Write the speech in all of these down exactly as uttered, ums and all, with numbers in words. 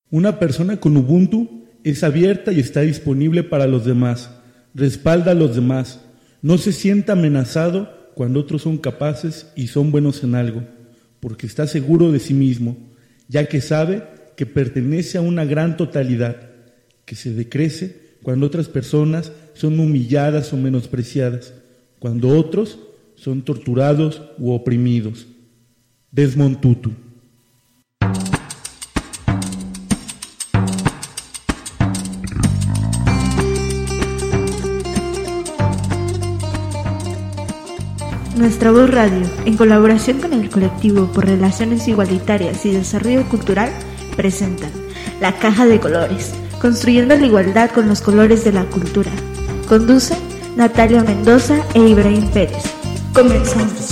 Una persona con Ubuntu es abierta y está disponible para los demás, respalda a los demás, no se sienta amenazado cuando otros son capaces y son buenos en algo, porque está seguro de sí mismo, ya que sabe que pertenece a una gran totalidad, que se decrece cuando otras personas son humilladas o menospreciadas, cuando otros son torturados u oprimidos. Desmond Tutu. Nuestra Voz Radio, en colaboración con el Colectivo por Relaciones Igualitarias y Desarrollo Cultural, presenta La Caja de Colores, construyendo la igualdad con los colores de la cultura. Conduce Natalia Mendoza e Ibrahim Pérez. Comenzamos.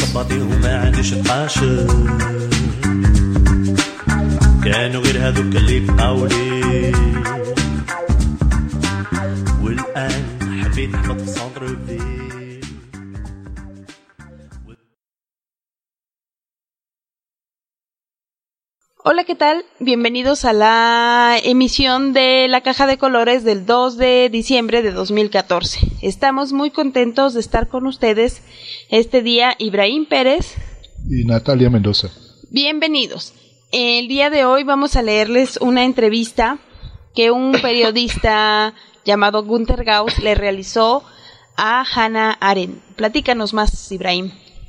Hola, ¿qué tal? Bienvenidos a la emisión de La Caja de Colores del dos de diciembre de dos mil catorce. Estamos muy contentos de estar con ustedes este día, Ibrahim Pérez y Natalia Mendoza. Bienvenidos. El día de hoy vamos a leerles una entrevista que un periodista llamado Günter Gauss le realizó a Hannah Arendt. Platícanos más, Ibrahim.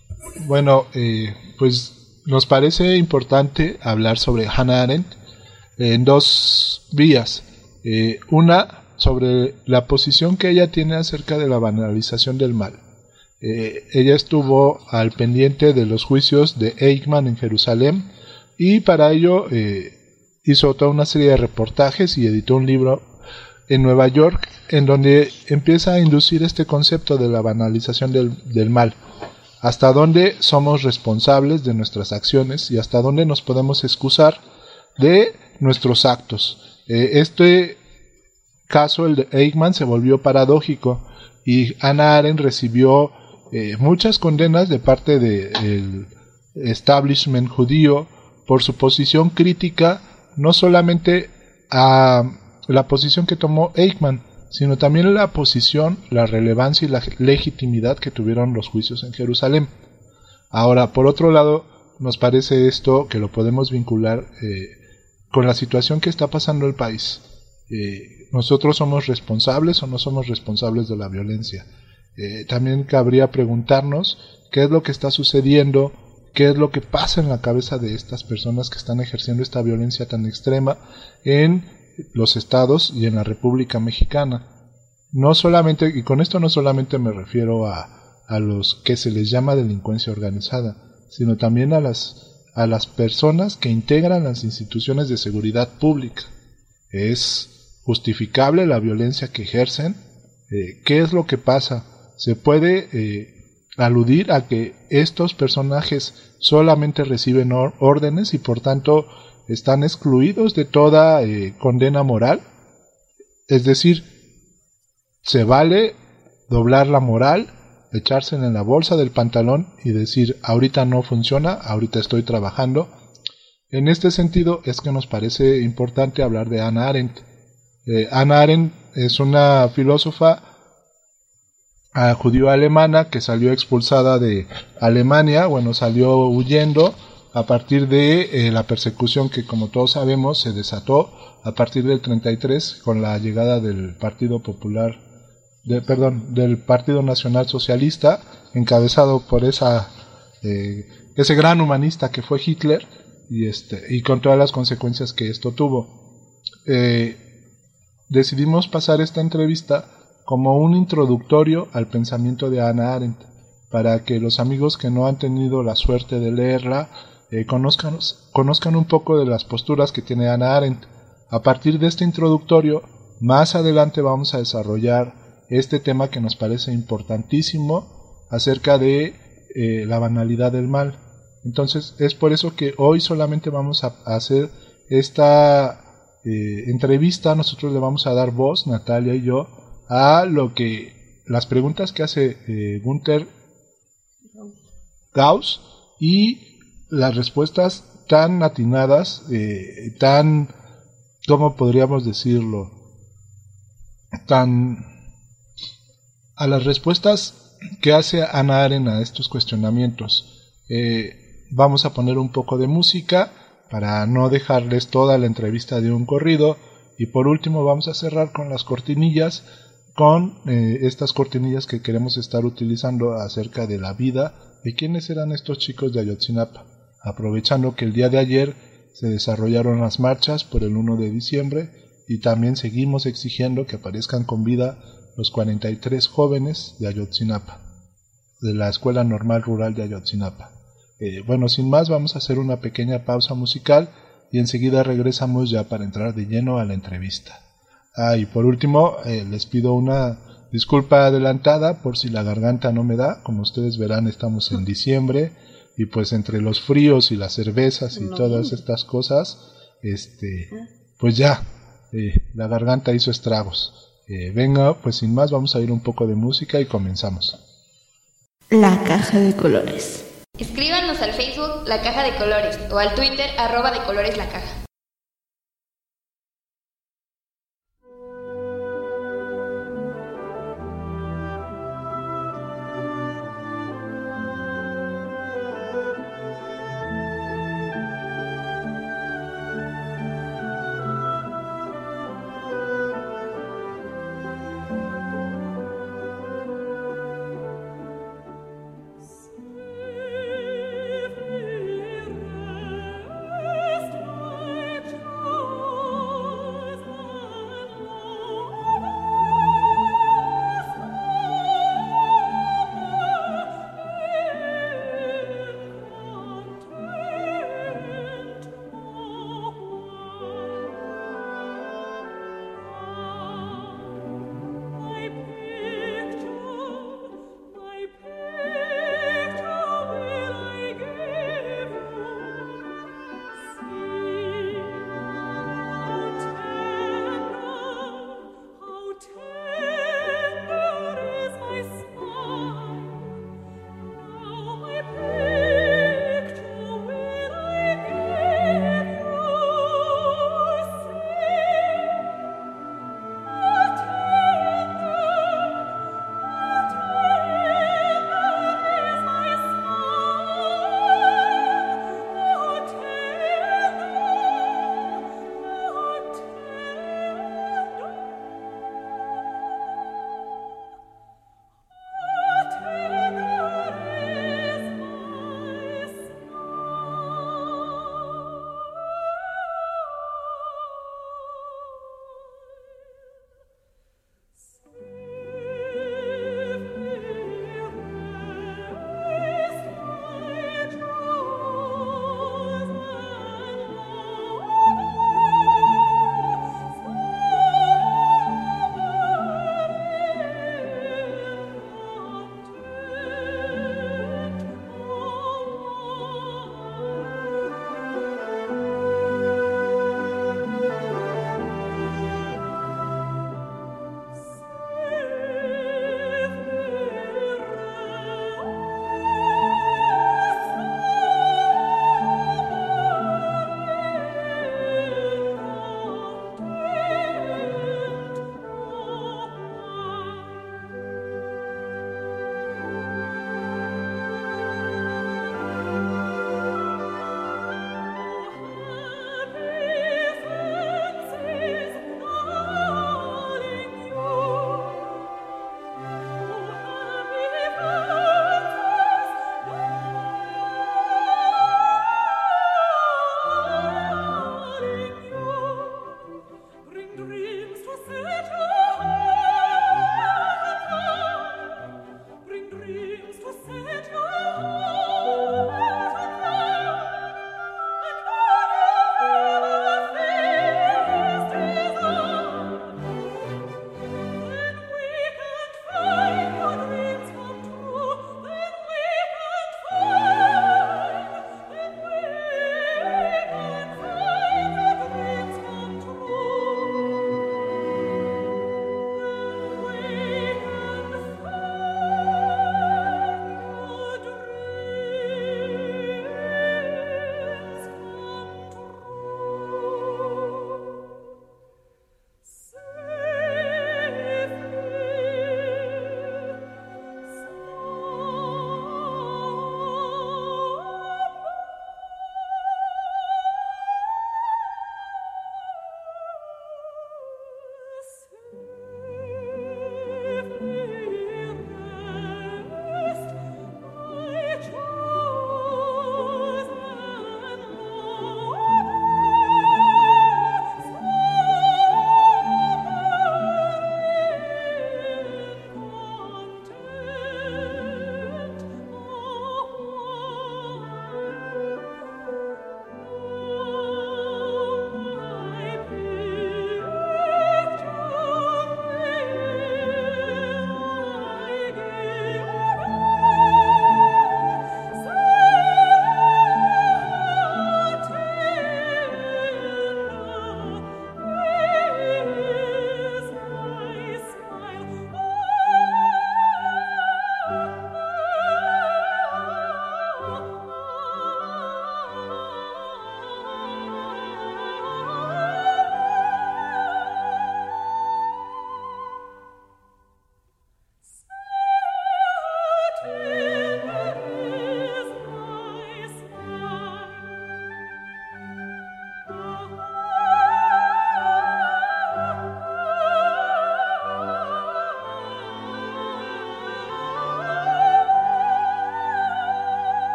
Bueno, eh, pues... nos parece importante hablar sobre Hannah Arendt en dos vías. Eh, una, sobre la posición que ella tiene acerca de la banalización del mal. Eh, ella estuvo al pendiente de los juicios de Eichmann en Jerusalén y para ello eh, hizo toda una serie de reportajes y editó un libro en Nueva York en donde empieza a inducir este concepto de la banalización del, del mal. Hasta dónde somos responsables de nuestras acciones y hasta dónde nos podemos excusar de nuestros actos. Eh, este caso, el de Eichmann, se volvió paradójico y Hannah Arendt recibió eh, muchas condenas de parte del establishment judío por su posición crítica, no solamente a la posición que tomó Eichmann, sino también la posición, la relevancia y la legitimidad que tuvieron los juicios en Jerusalén. Ahora, por otro lado, nos parece esto que lo podemos vincular eh, con la situación que está pasando el país. Eh, ¿Nosotros somos responsables o no somos responsables de la violencia? Eh, también cabría preguntarnos qué es lo que está sucediendo, qué es lo que pasa en la cabeza de estas personas que están ejerciendo esta violencia tan extrema en los estados y en la República Mexicana. No solamente, y con esto no solamente me refiero a, a los que se les llama delincuencia organizada, sino también a las, a las personas que integran las instituciones de seguridad pública. ¿Es justificable la violencia que ejercen? Eh, ¿Qué es lo que pasa? ¿Se puede eh, aludir a que estos personajes solamente reciben or- órdenes y por tanto están excluidos de toda eh, condena moral? Es decir, se vale doblar la moral, echarse en la bolsa del pantalón y decir, ahorita no funciona, ahorita estoy trabajando. En este sentido es que nos parece importante hablar de Hannah Arendt. Eh, Hannah Arendt es una filósofa uh, judío-alemana que salió expulsada de Alemania, bueno, salió huyendo a partir de eh, la persecución que, como todos sabemos, se desató a partir del treinta y tres con la llegada del Partido Popular, de, perdón, del Partido Nacional Socialista, encabezado por esa eh, ese gran humanista que fue Hitler, y este y con todas las consecuencias que esto tuvo. Eh, decidimos pasar esta entrevista como un introductorio al pensamiento de Hannah Arendt, para que los amigos que no han tenido la suerte de leerla Eh, conozcan, conozcan un poco de las posturas que tiene Hannah Arendt. A partir de este introductorio, más adelante vamos a desarrollar este tema que nos parece importantísimo acerca de eh, la banalidad del mal. Entonces, es por eso que hoy solamente vamos a, a hacer esta eh, entrevista. Nosotros le vamos a dar voz, Natalia y yo, a lo que las preguntas que hace eh, Günter Gauss y las respuestas tan atinadas, eh, tan ¿cómo podríamos decirlo? Tan a las respuestas que hace Hannah Arendt a estos cuestionamientos. Eh, vamos a poner un poco de música para no dejarles toda la entrevista de un corrido, y por último vamos a cerrar con las cortinillas, con eh, estas cortinillas que queremos estar utilizando acerca de la vida de quiénes eran estos chicos de Ayotzinapa, aprovechando que el día de ayer se desarrollaron las marchas por el uno de diciembre y también seguimos exigiendo que aparezcan con vida los cuarenta y tres jóvenes de Ayotzinapa, de la Escuela Normal Rural de Ayotzinapa. Eh, bueno, sin más, vamos a hacer una pequeña pausa musical y enseguida regresamos ya para entrar de lleno a la entrevista. Ah, y por último, eh, les pido una disculpa adelantada por si la garganta no me da. Como ustedes verán, estamos en diciembre y pues entre los fríos y las cervezas y no, todas estas cosas, este, pues ya, eh, la garganta hizo estragos. Eh, venga, pues sin más, vamos a ir un poco de música y comenzamos. La Caja de Colores. Escríbanos al Facebook La Caja de Colores o al Twitter arroba de colores la caja. Save me, rest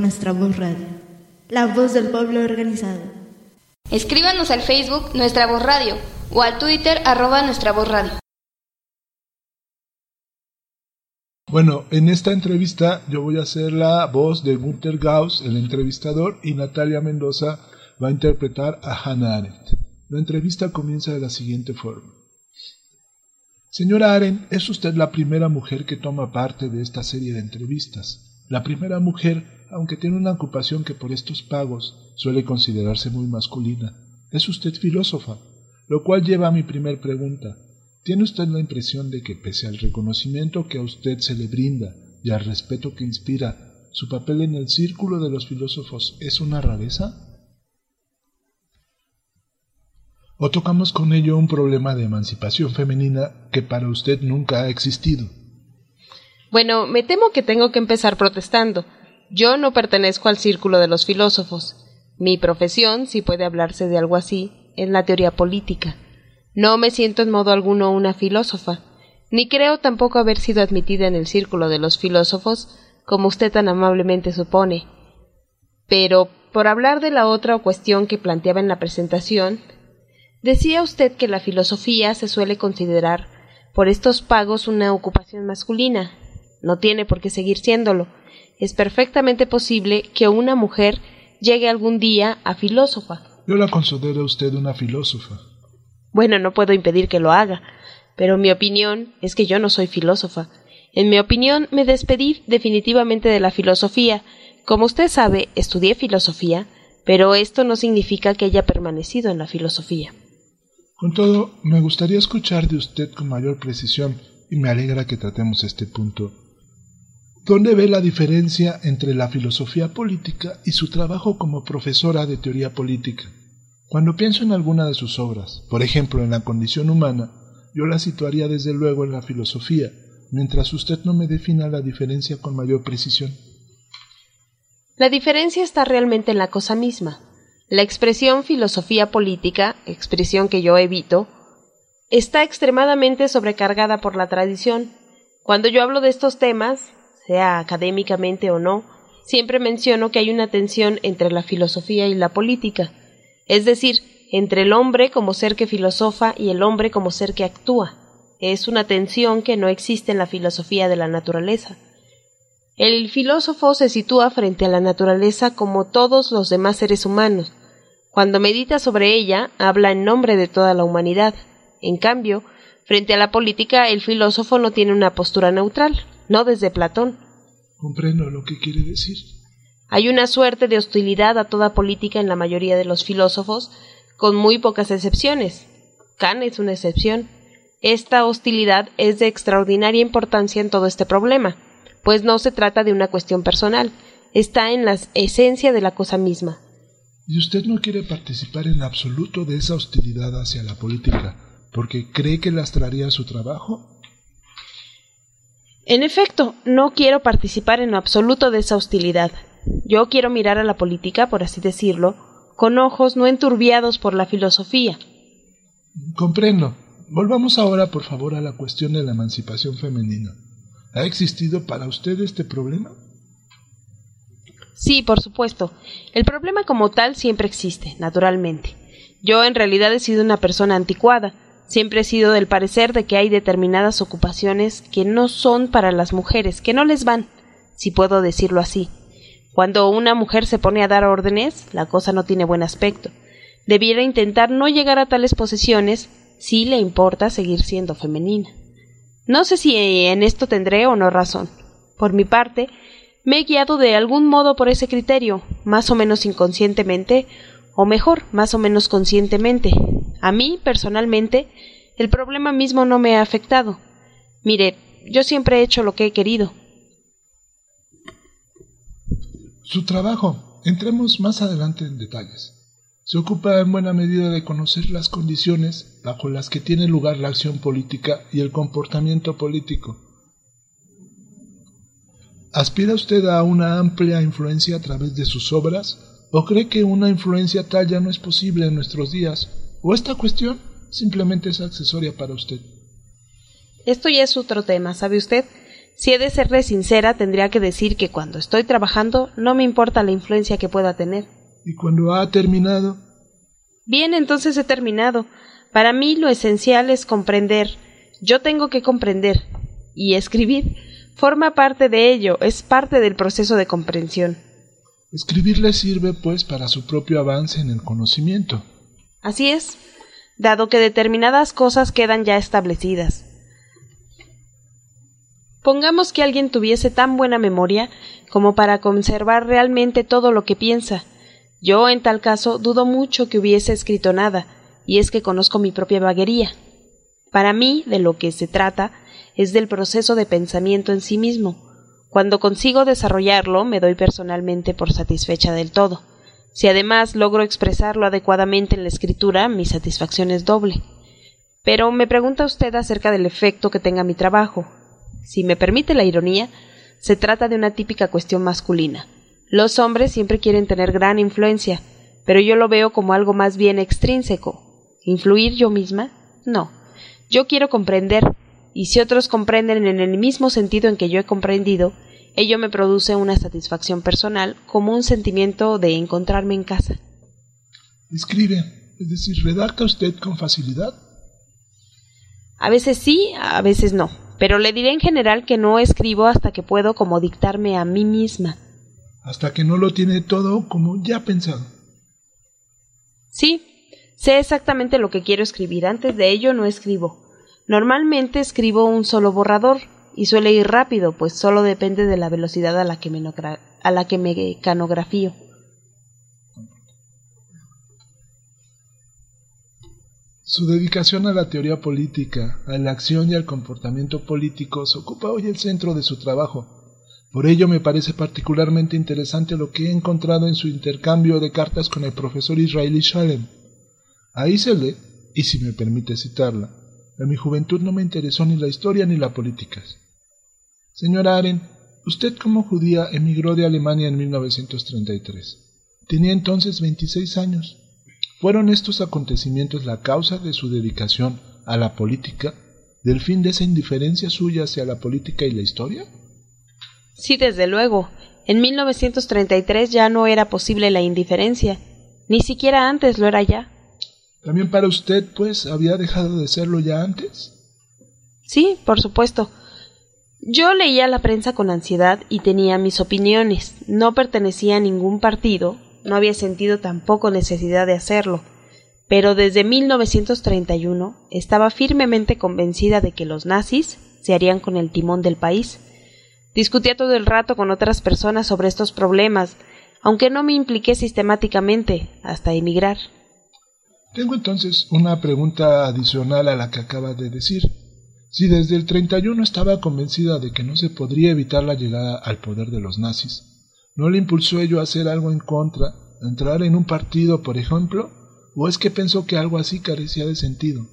Nuestra Voz Radio, la voz del pueblo organizado. Escríbanos al Facebook Nuestra Voz Radio o al Twitter arroba Nuestra Voz Radio. Bueno, en esta entrevista yo voy a ser la voz de Günter Gauss, el entrevistador, y Natalia Mendoza va a interpretar a Hannah Arendt. La entrevista comienza de la siguiente forma. Señora Arendt, es usted la primera mujer que toma parte de esta serie de entrevistas. La primera mujer, aunque tiene una ocupación que por estos pagos suele considerarse muy masculina. Es usted filósofa, lo cual lleva a mi primer pregunta. ¿Tiene usted la impresión de que, pese al reconocimiento que a usted se le brinda y al respeto que inspira, su papel en el círculo de los filósofos es una rareza? ¿O tocamos con ello un problema de emancipación femenina que para usted nunca ha existido? Bueno, me temo que tengo que empezar protestando. Yo no pertenezco al círculo de los filósofos. Mi profesión, si puede hablarse de algo así, es la teoría política. No me siento en modo alguno una filósofa, ni creo tampoco haber sido admitida en el círculo de los filósofos, como usted tan amablemente supone. Pero, por hablar de la otra cuestión que planteaba en la presentación, decía usted que la filosofía se suele considerar por estos pagos una ocupación masculina. No tiene por qué seguir siéndolo. Es perfectamente posible que una mujer llegue algún día a filósofa. Yo la considero a usted una filósofa. Bueno, no puedo impedir que lo haga, pero mi opinión es que yo no soy filósofa. En mi opinión, me despedí definitivamente de la filosofía. Como usted sabe, estudié filosofía, pero esto no significa que haya permanecido en la filosofía. Con todo, me gustaría escuchar de usted con mayor precisión, y me alegra que tratemos este punto. ¿Dónde ve la diferencia entre la filosofía política y su trabajo como profesora de teoría política? Cuando pienso en alguna de sus obras, por ejemplo en La condición humana, yo la situaría desde luego en la filosofía, mientras usted no me defina la diferencia con mayor precisión. La diferencia está realmente en la cosa misma. La expresión filosofía política, expresión que yo evito, está extremadamente sobrecargada por la tradición. Cuando yo hablo de estos temas, sea académicamente o no, siempre menciono que hay una tensión entre la filosofía y la política. Es decir, entre el hombre como ser que filosofa y el hombre como ser que actúa. Es una tensión que no existe en la filosofía de la naturaleza. El filósofo se sitúa frente a la naturaleza como todos los demás seres humanos. Cuando medita sobre ella, habla en nombre de toda la humanidad. En cambio, frente a la política, el filósofo no tiene una postura neutral, no desde Platón. Comprendo lo que quiere decir. Hay una suerte de hostilidad a toda política en la mayoría de los filósofos, con muy pocas excepciones. Kant es una excepción. Esta hostilidad es de extraordinaria importancia en todo este problema, pues no se trata de una cuestión personal, está en la esencia de la cosa misma. ¿Y usted no quiere participar en absoluto de esa hostilidad hacia la política, porque cree que lastraría su trabajo? En efecto, no quiero participar en lo absoluto de esa hostilidad. Yo quiero mirar a la política, por así decirlo, con ojos no enturbiados por la filosofía. Comprendo. Volvamos ahora, por favor, a la cuestión de la emancipación femenina. ¿Ha existido para usted este problema? Sí, por supuesto. El problema como tal siempre existe, naturalmente. Yo en realidad he sido una persona anticuada. Siempre he sido del parecer de que hay determinadas ocupaciones que no son para las mujeres, que no les van, si puedo decirlo así. Cuando una mujer se pone a dar órdenes, la cosa no tiene buen aspecto. Debiera intentar no llegar a tales posiciones si le importa seguir siendo femenina. No sé si en esto tendré o no razón. Por mi parte, me he guiado de algún modo por ese criterio, más o menos inconscientemente, o mejor, más o menos conscientemente. A mí, personalmente, el problema mismo no me ha afectado. Mire, yo siempre he hecho lo que he querido. Su trabajo, entremos más adelante en detalles. Se ocupa en buena medida de conocer las condiciones bajo las que tiene lugar la acción política y el comportamiento político. ¿Aspira usted a una amplia influencia a través de sus obras? ¿O cree que una influencia tal ya no es posible en nuestros días? ¿O esta cuestión simplemente es accesoria para usted? Esto ya es otro tema, ¿sabe usted? Si he de serle sincera, tendría que decir que cuando estoy trabajando no me importa la influencia que pueda tener. ¿Y cuando ha terminado? Bien, entonces he terminado. Para mí lo esencial es comprender. Yo tengo que comprender. Y escribir forma parte de ello, es parte del proceso de comprensión. Escribir le sirve, pues, para su propio avance en el conocimiento. Así es, dado que determinadas cosas quedan ya establecidas. Pongamos que alguien tuviese tan buena memoria como para conservar realmente todo lo que piensa. Yo, en tal caso, dudo mucho que hubiese escrito nada, y es que conozco mi propia vaguería. Para mí, de lo que se trata, es del proceso de pensamiento en sí mismo. Cuando consigo desarrollarlo, me doy personalmente por satisfecha del todo. Si además logro expresarlo adecuadamente en la escritura, mi satisfacción es doble. Pero me pregunta usted acerca del efecto que tenga mi trabajo. Si me permite la ironía, se trata de una típica cuestión masculina. Los hombres siempre quieren tener gran influencia, pero yo lo veo como algo más bien extrínseco. ¿Influir yo misma? No. Yo quiero comprender, y si otros comprenden en el mismo sentido en que yo he comprendido, ello me produce una satisfacción personal como un sentimiento de encontrarme en casa. Escribe, es decir, ¿redacta usted con facilidad? A veces sí, a veces no, pero le diré en general que no escribo hasta que puedo como dictarme a mí misma. Hasta que no lo tiene todo como ya pensado. Sí, sé exactamente lo que quiero escribir, antes de ello no escribo. Normalmente escribo un solo borrador, y suele ir rápido, pues solo depende de la velocidad a la que me, a la que me mecanografío. Su dedicación a la teoría política, a la acción y al comportamiento políticos ocupa hoy el centro de su trabajo. Por ello me parece particularmente interesante lo que he encontrado en su intercambio de cartas con el profesor Israeli Shalem. Ahí se lee, y si me permite citarla, en mi juventud no me interesó ni la historia ni la política. Señora Arendt, usted como judía emigró de Alemania en mil novecientos treinta y tres. Tenía entonces veintiséis años. ¿Fueron estos acontecimientos la causa de su dedicación a la política, del fin de esa indiferencia suya hacia la política y la historia? Sí, desde luego. En mil novecientos treinta y tres ya no era posible la indiferencia. Ni siquiera antes lo era ya. ¿También para usted, pues, había dejado de serlo ya antes? Sí, por supuesto. Yo leía la prensa con ansiedad y tenía mis opiniones. No pertenecía a ningún partido, no había sentido tampoco necesidad de hacerlo. Pero desde mil novecientos treinta y uno estaba firmemente convencida de que los nazis se harían con el timón del país. Discutía todo el rato con otras personas sobre estos problemas, aunque no me impliqué sistemáticamente hasta emigrar. Tengo entonces una pregunta adicional a la que acaba de decir. Si desde el treinta y uno estaba convencida de que no se podría evitar la llegada al poder de los nazis, ¿no le impulsó ello a hacer algo en contra, a entrar en un partido, por ejemplo? ¿O es que pensó que algo así carecía de sentido?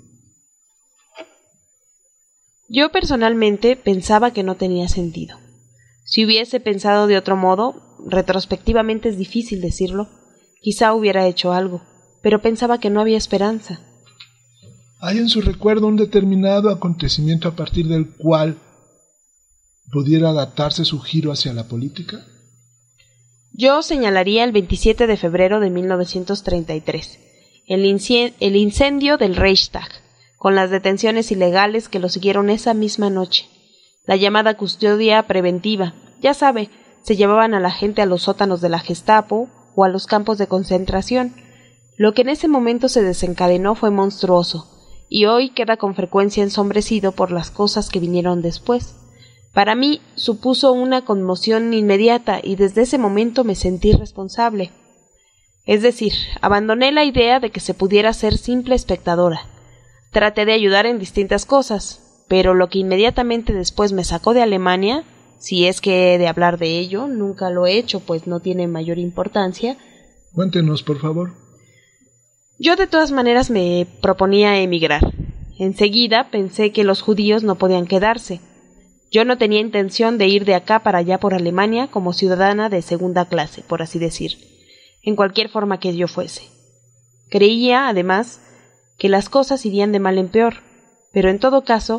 Yo personalmente pensaba que no tenía sentido. Si hubiese pensado de otro modo, retrospectivamente es difícil decirlo, quizá hubiera hecho algo, pero pensaba que no había esperanza. ¿Hay en su recuerdo un determinado acontecimiento a partir del cual pudiera datarse su giro hacia la política? Yo señalaría el veintisiete de febrero de mil novecientos treinta y tres, el, incien- el incendio del Reichstag, con las detenciones ilegales que lo siguieron esa misma noche. La llamada custodia preventiva, ya sabe, se llevaban a la gente a los sótanos de la Gestapo o a los campos de concentración. Lo que en ese momento se desencadenó fue monstruoso, y hoy queda con frecuencia ensombrecido por las cosas que vinieron después. Para mí supuso una conmoción inmediata y desde ese momento me sentí responsable. Es decir, abandoné la idea de que se pudiera ser simple espectadora. Traté de ayudar en distintas cosas, pero lo que inmediatamente después me sacó de Alemania, si es que he de hablar de ello, nunca lo he hecho, pues no tiene mayor importancia. Cuéntenos, por favor. Yo de todas maneras me proponía emigrar. Enseguida pensé que los judíos no podían quedarse. Yo no tenía intención de ir de acá para allá por Alemania como ciudadana de segunda clase, por así decir, en cualquier forma que yo fuese. Creía, además, que las cosas irían de mal en peor, pero en todo caso,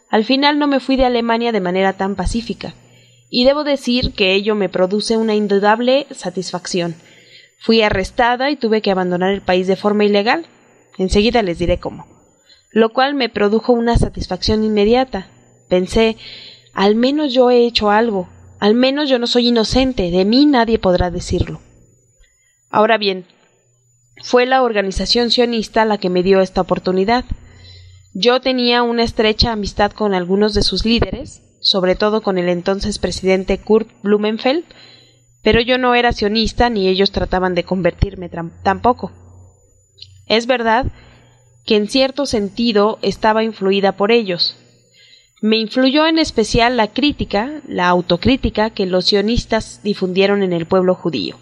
Al final no me fui de Alemania de manera tan pacífica, y debo decir que ello me produce una indudable satisfacción. Fui arrestada y tuve que abandonar el país de forma ilegal. Enseguida les diré cómo. Lo cual me produjo una satisfacción inmediata. Pensé, al menos yo he hecho algo, al menos yo no soy inocente, de mí nadie podrá decirlo. Ahora bien, fue la organización sionista la que me dio esta oportunidad. Yo tenía una estrecha amistad con algunos de sus líderes, sobre todo con el entonces presidente Kurt Blumenfeld, pero yo no era sionista ni ellos trataban de convertirme tampoco. Es verdad que en cierto sentido estaba influida por ellos. Me influyó en especial la crítica, la autocrítica que los sionistas difundieron en el pueblo judío.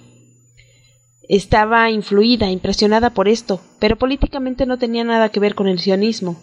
Estaba influida, impresionada por esto, pero políticamente no tenía nada que ver con el sionismo.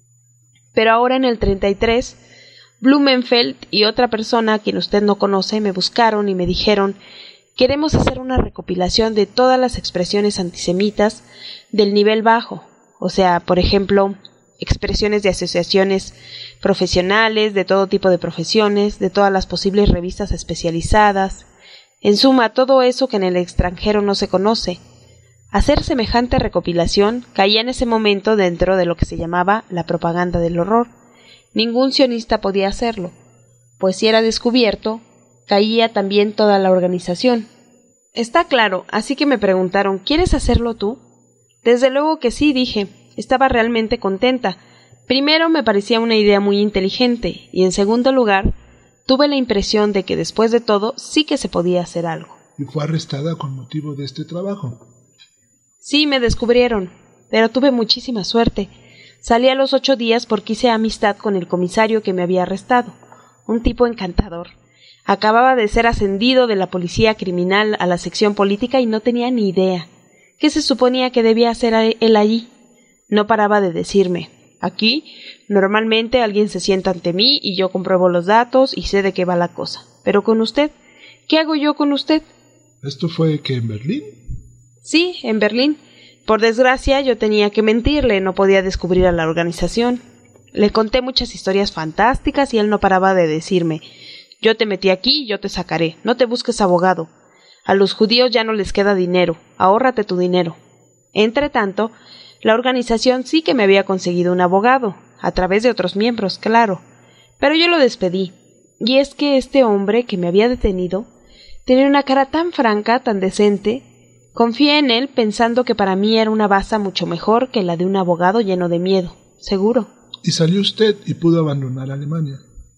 Pero ahora en el treinta y tres, Blumenfeld y otra persona a quien usted no conoce me buscaron y me dijeron: queremos hacer una recopilación de todas las expresiones antisemitas del nivel bajo, o sea, por ejemplo, expresiones de asociaciones profesionales, de todo tipo de profesiones, de todas las posibles revistas especializadas, en suma, todo eso que en el extranjero no se conoce. Hacer semejante recopilación caía en ese momento dentro de lo que se llamaba la propaganda del horror. Ningún sionista podía hacerlo, pues si era descubierto, caía también toda la organización. Está claro, así que me preguntaron, ¿quieres hacerlo tú? Desde luego que sí, dije. Estaba realmente contenta. Primero me parecía una idea muy inteligente, y en segundo lugar, tuve la impresión de que después de todo sí que se podía hacer algo. ¿Y fue arrestada con motivo de este trabajo? Sí, me descubrieron, pero tuve muchísima suerte. Salí a los ocho días porque hice amistad con el comisario que me había arrestado, un tipo encantador. Acababa de ser ascendido de la policía criminal a la sección política y no tenía ni idea. ¿Qué se suponía que debía hacer él allí? No paraba de decirme: aquí, normalmente alguien se sienta ante mí y yo compruebo los datos y sé de qué va la cosa. Pero con usted, ¿qué hago yo con usted? ¿Esto fue que en Berlín? Sí, en Berlín. Por desgracia, yo tenía que mentirle, no podía descubrir a la organización. Le conté muchas historias fantásticas y él no paraba de decirme: yo te metí aquí y yo te sacaré, no te busques abogado. A los judíos ya no les queda dinero, ahórrate tu dinero. Entre tanto, la organización sí que me había conseguido un abogado, a través de otros miembros, claro, pero yo lo despedí, y es que este hombre que me había detenido tenía una cara tan franca, tan decente. Confié en él pensando que para mí era una baza mucho mejor que la de un abogado lleno de miedo, seguro. ¿Y salió usted y pudo abandonar Alemania?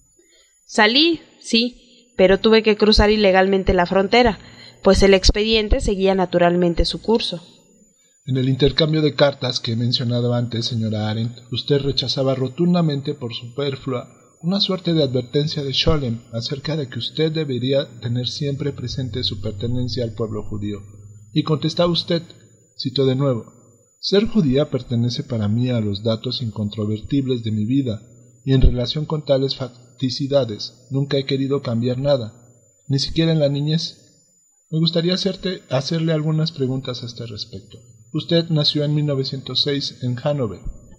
Salí, sí, pero tuve que cruzar ilegalmente la frontera, pues el expediente seguía naturalmente su curso. En el intercambio de cartas que he mencionado antes, señora Arendt, usted rechazaba rotundamente por superflua una suerte de advertencia de Scholem acerca de que usted debería tener siempre presente su pertenencia al pueblo judío. Y contestaba usted, cito de nuevo: ser judía pertenece para mí a los datos incontrovertibles de mi vida, y en relación con tales facticidades nunca he querido cambiar nada, ni siquiera en la niñez. Me gustaría hacerte, hacerle algunas preguntas a este respecto. Usted nació en mil novecientos seis en Hannover,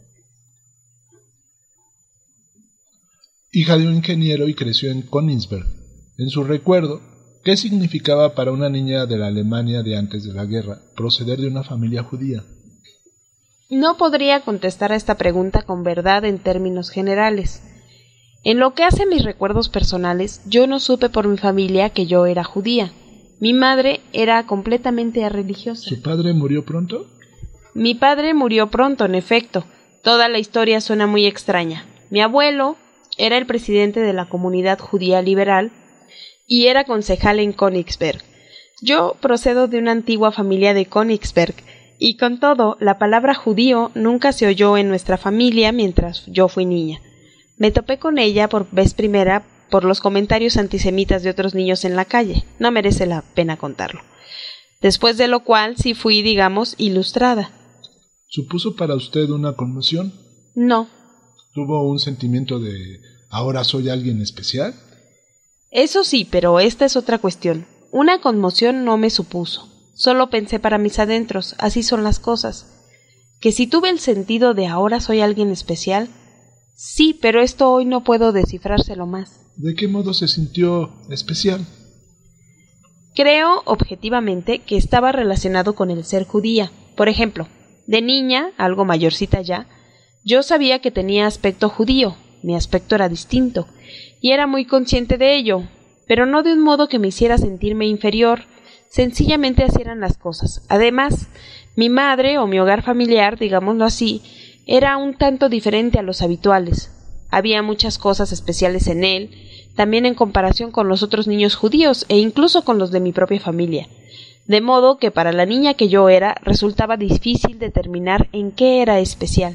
hija de un ingeniero, y creció en Königsberg. En su recuerdo, ¿qué significaba para una niña de la Alemania de antes de la guerra proceder de una familia judía? No podría contestar a esta pregunta con verdad en términos generales. En lo que hace a mis recuerdos personales, yo no supe por mi familia que yo era judía. Mi madre era completamente religiosa. ¿Su padre murió pronto? Mi padre murió pronto, en efecto. Toda la historia suena muy extraña. Mi abuelo era el presidente de la comunidad judía liberal y era concejal en Königsberg. Yo procedo de una antigua familia de Königsberg, y con todo, la palabra judío nunca se oyó en nuestra familia mientras yo fui niña. Me topé con ella por vez primera por los comentarios antisemitas de otros niños en la calle. No merece la pena contarlo. Después de lo cual sí fui, digamos, ilustrada. ¿Supuso para usted una conmoción? No. ¿Tuvo un sentimiento de ahora soy alguien especial? Eso sí, pero esta es otra cuestión. Una conmoción no me supuso. Solo pensé para mis adentros, así son las cosas. Que si tuve el sentido de ahora soy alguien especial, Sí, pero esto hoy no puedo descifrárselo más. ¿De qué modo se sintió especial? Creo, objetivamente, que estaba relacionado con el ser judía. Por ejemplo, de niña, algo mayorcita ya, yo sabía que tenía aspecto judío, mi aspecto era distinto, y era muy consciente de ello, pero no de un modo que me hiciera sentirme inferior, sencillamente así eran las cosas. Además, mi madre, o mi hogar familiar, digámoslo así, era un tanto diferente a los habituales. Había muchas cosas especiales en él, también en comparación con los otros niños judíos e incluso con los de mi propia familia. De modo que para la niña que yo era resultaba difícil determinar en qué era especial.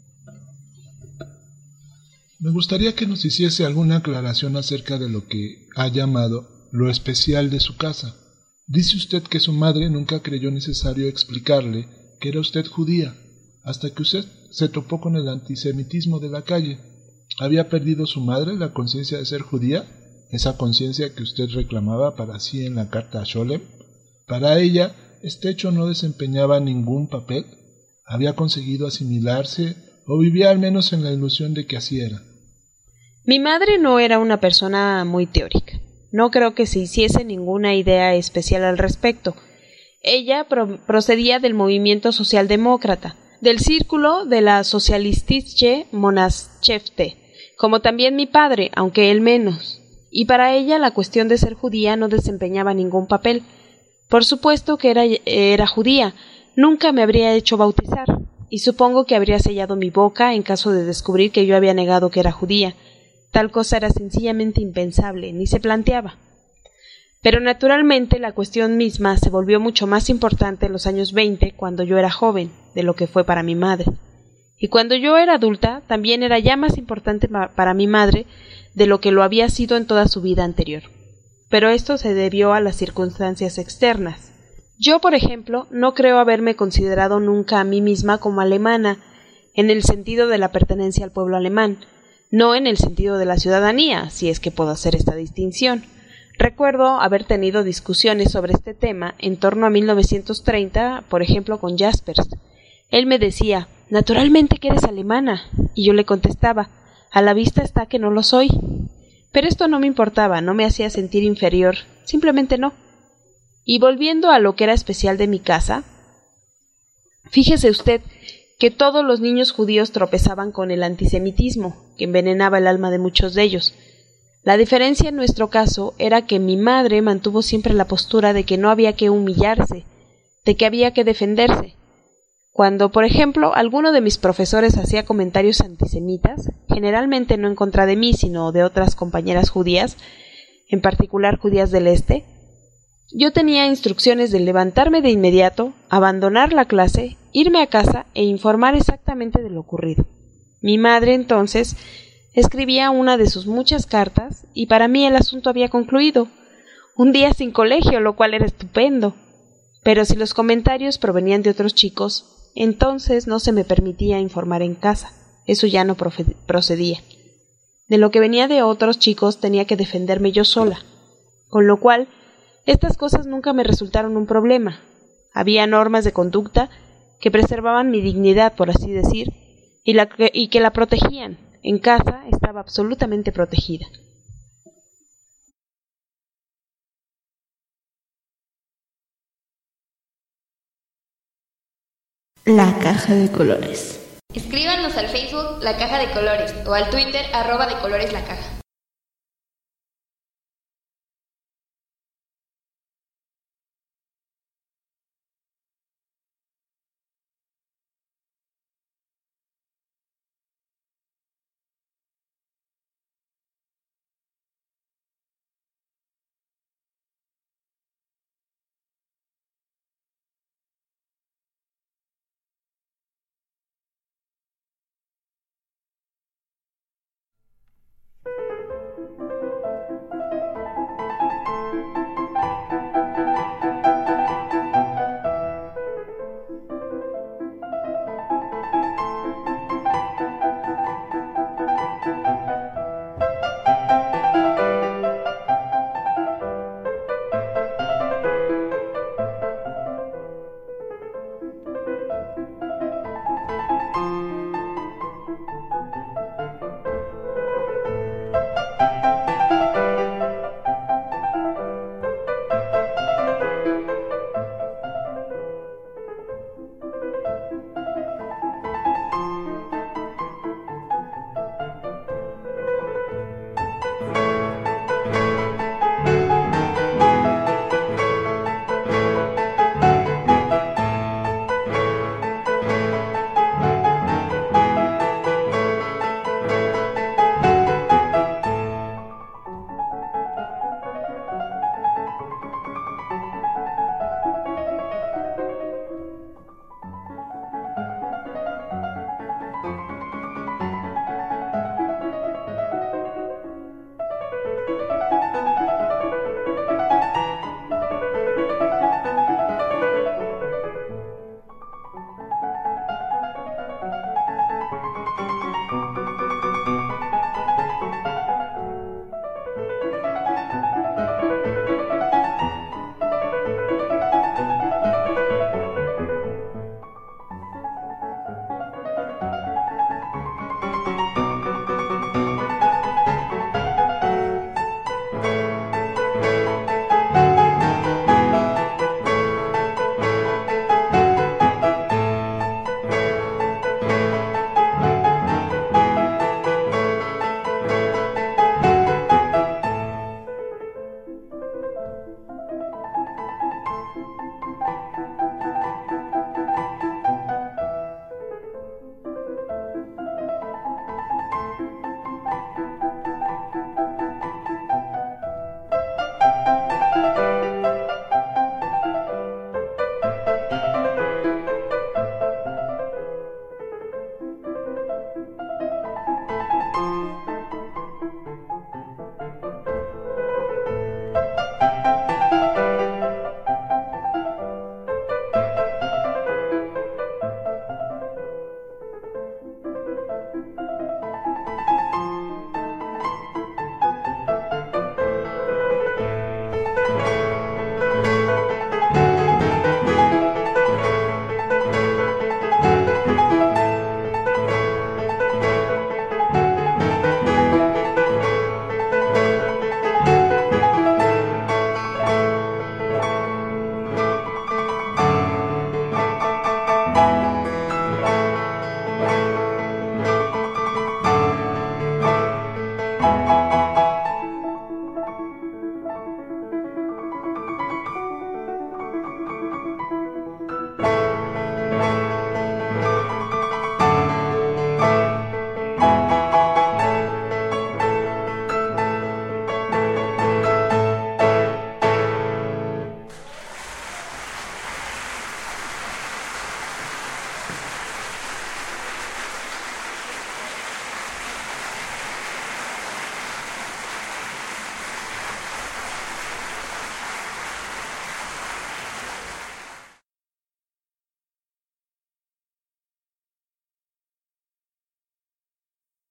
Me gustaría que nos hiciese alguna aclaración acerca de lo que ha llamado lo especial de su casa. Dice usted que su madre nunca creyó necesario explicarle que era usted judía, hasta que usted se topó con el antisemitismo de la calle. ¿Había perdido su madre la conciencia de ser judía? ¿Esa conciencia que usted reclamaba para sí en la carta a Sholem? Para ella, este hecho no desempeñaba ningún papel. ¿Había conseguido asimilarse o vivía al menos en la ilusión de que así era? Mi madre no era una persona muy teórica. No creo que se hiciese ninguna idea especial al respecto. Ella pro- procedía del movimiento socialdemócrata, del círculo de la Sozialistische Monatshefte, como también mi padre, aunque él menos, y para ella la cuestión de ser judía no desempeñaba ningún papel. Por supuesto que era, era judía, nunca me habría hecho bautizar, y supongo que habría sellado mi boca en caso de descubrir que yo había negado que era judía. Tal cosa era sencillamente impensable, ni se planteaba. Pero naturalmente la cuestión misma se volvió mucho más importante en los años veinte, cuando yo era joven, de lo que fue para mi madre. Y cuando yo era adulta, también era ya más importante para mi madre de lo que lo había sido en toda su vida anterior. Pero esto se debió a las circunstancias externas. Yo, por ejemplo, no creo haberme considerado nunca a mí misma como alemana, en el sentido de la pertenencia al pueblo alemán, no en el sentido de la ciudadanía, si es que puedo hacer esta distinción. Recuerdo haber tenido discusiones sobre este tema en torno a mil novecientos treinta, por ejemplo, con Jaspers. Él me decía, naturalmente que eres alemana, y yo le contestaba, a la vista está que no lo soy. Pero esto no me importaba, no me hacía sentir inferior, simplemente no. Y volviendo a lo que era especial de mi casa, fíjese usted que todos los niños judíos tropezaban con el antisemitismo, que envenenaba el alma de muchos de ellos. La diferencia en nuestro caso era que mi madre mantuvo siempre la postura de que no había que humillarse, de que había que defenderse. Cuando, por ejemplo, alguno de mis profesores hacía comentarios antisemitas, generalmente no en contra de mí, sino de otras compañeras judías, en particular judías del Este, yo tenía instrucciones de levantarme de inmediato, abandonar la clase, irme a casa e informar exactamente de lo ocurrido. Mi madre, entonces, escribía una de sus muchas cartas y para mí el asunto había concluido. Un día sin colegio, lo cual era estupendo. Pero si los comentarios provenían de otros chicos, entonces no se me permitía informar en casa. Eso ya no procedía. De lo que venía de otros chicos tenía que defenderme yo sola. Con lo cual, estas cosas nunca me resultaron un problema. Había normas de conducta que preservaban mi dignidad, por así decir, y, la que, y que la protegían. En casa estaba absolutamente protegida. La caja de colores. Escríbanos al Facebook La Caja de Colores o al Twitter arroba de colores la caja.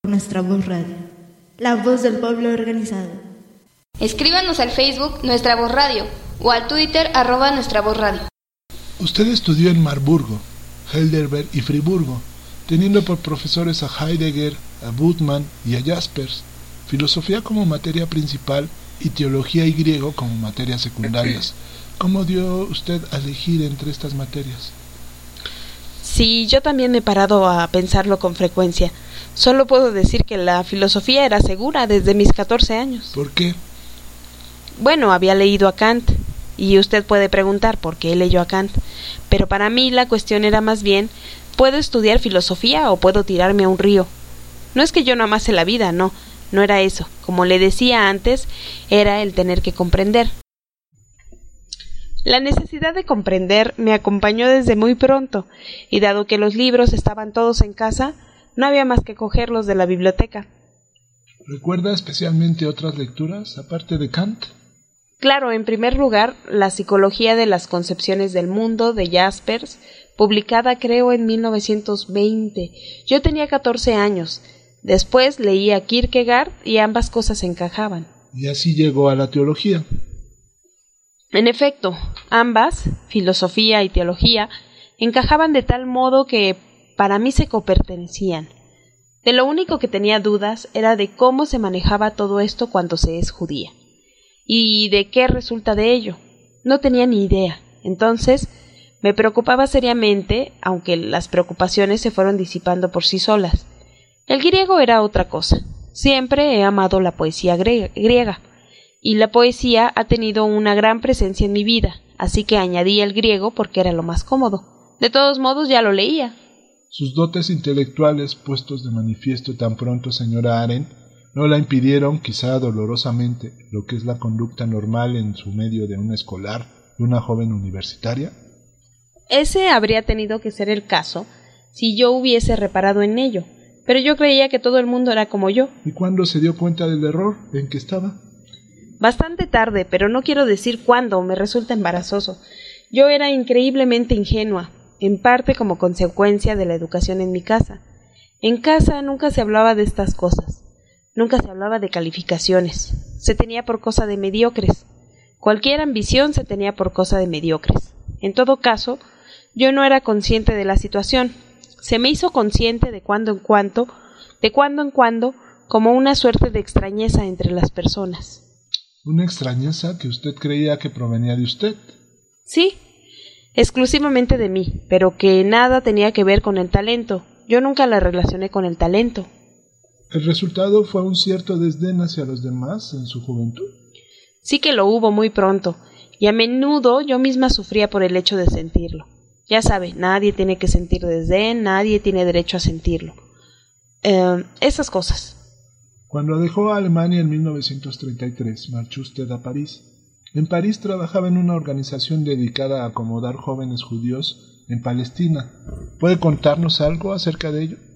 Nuestra Voz Radio, la voz del pueblo organizado. Escríbanos al Facebook Nuestra Voz Radio o al Twitter arroba Nuestra Voz Radio. Usted estudió en Marburgo, Heidelberg y Friburgo, teniendo por profesores a Heidegger, a Buttmann y a Jaspers, filosofía como materia principal y teología y griego como materias secundarias. ¿Cómo dio usted a elegir entre estas materias? Sí, yo también me he parado a pensarlo con frecuencia. Solo puedo decir que la filosofía era segura desde mis catorce años. ¿Por qué? Bueno, había leído a Kant, y usted puede preguntar por qué leyó a Kant, pero para mí la cuestión era más bien, ¿puedo estudiar filosofía o puedo tirarme a un río? No es que yo no amase la vida, no, no era eso. Como le decía antes, era el tener que comprender. La necesidad de comprender me acompañó desde muy pronto, y dado que los libros estaban todos en casa, no había más que cogerlos de la biblioteca. ¿Recuerda especialmente otras lecturas, aparte de Kant? Claro, en primer lugar, La psicología de las concepciones del mundo, de Jaspers, publicada creo en mil novecientos veinte. Yo tenía catorce años. Después leí a Kierkegaard y ambas cosas encajaban. Y así llegó a la teología. En efecto, ambas, filosofía y teología, encajaban de tal modo que para mí se copertenecían. De lo único que tenía dudas era de cómo se manejaba todo esto cuando se es judía. ¿Y de qué resulta de ello? No tenía ni idea. Entonces, me preocupaba seriamente, aunque las preocupaciones se fueron disipando por sí solas. El griego era otra cosa. Siempre he amado la poesía griega, y la poesía ha tenido una gran presencia en mi vida, así que añadí el griego porque era lo más cómodo. De todos modos, ya lo leía. Sus dotes intelectuales puestos de manifiesto tan pronto, señora Arendt, no la impidieron, quizá dolorosamente, lo que es la conducta normal en su medio de una escolar, de una joven universitaria. Ese habría tenido que ser el caso si yo hubiese reparado en ello, pero yo creía que todo el mundo era como yo. ¿Y cuándo se dio cuenta del error en que estaba? Bastante tarde, pero no quiero decir cuándo, me resulta embarazoso. Yo era increíblemente ingenua, en parte como consecuencia de la educación en mi casa. En casa nunca se hablaba de estas cosas. Nunca se hablaba de calificaciones. Se tenía por cosa de mediocres. Cualquier ambición se tenía por cosa de mediocres. En todo caso, yo no era consciente de la situación. Se me hizo consciente de cuando en cuando, de cuando en cuando, como una suerte de extrañeza entre las personas. ¿Una extrañeza que usted creía que provenía de usted? Sí, exclusivamente de mí, pero que nada tenía que ver con el talento. Yo nunca la relacioné con el talento. ¿El resultado fue un cierto desdén hacia los demás en su juventud? Sí que lo hubo muy pronto, y a menudo yo misma sufría por el hecho de sentirlo. Ya sabe, nadie tiene que sentir desdén, nadie tiene derecho a sentirlo. Eh, esas cosas. Cuando dejó a Alemania en mil novecientos treinta y tres, marchó usted a París. En París trabajaba en una organización dedicada a acomodar jóvenes judíos en Palestina. ¿Puede contarnos algo acerca de ello?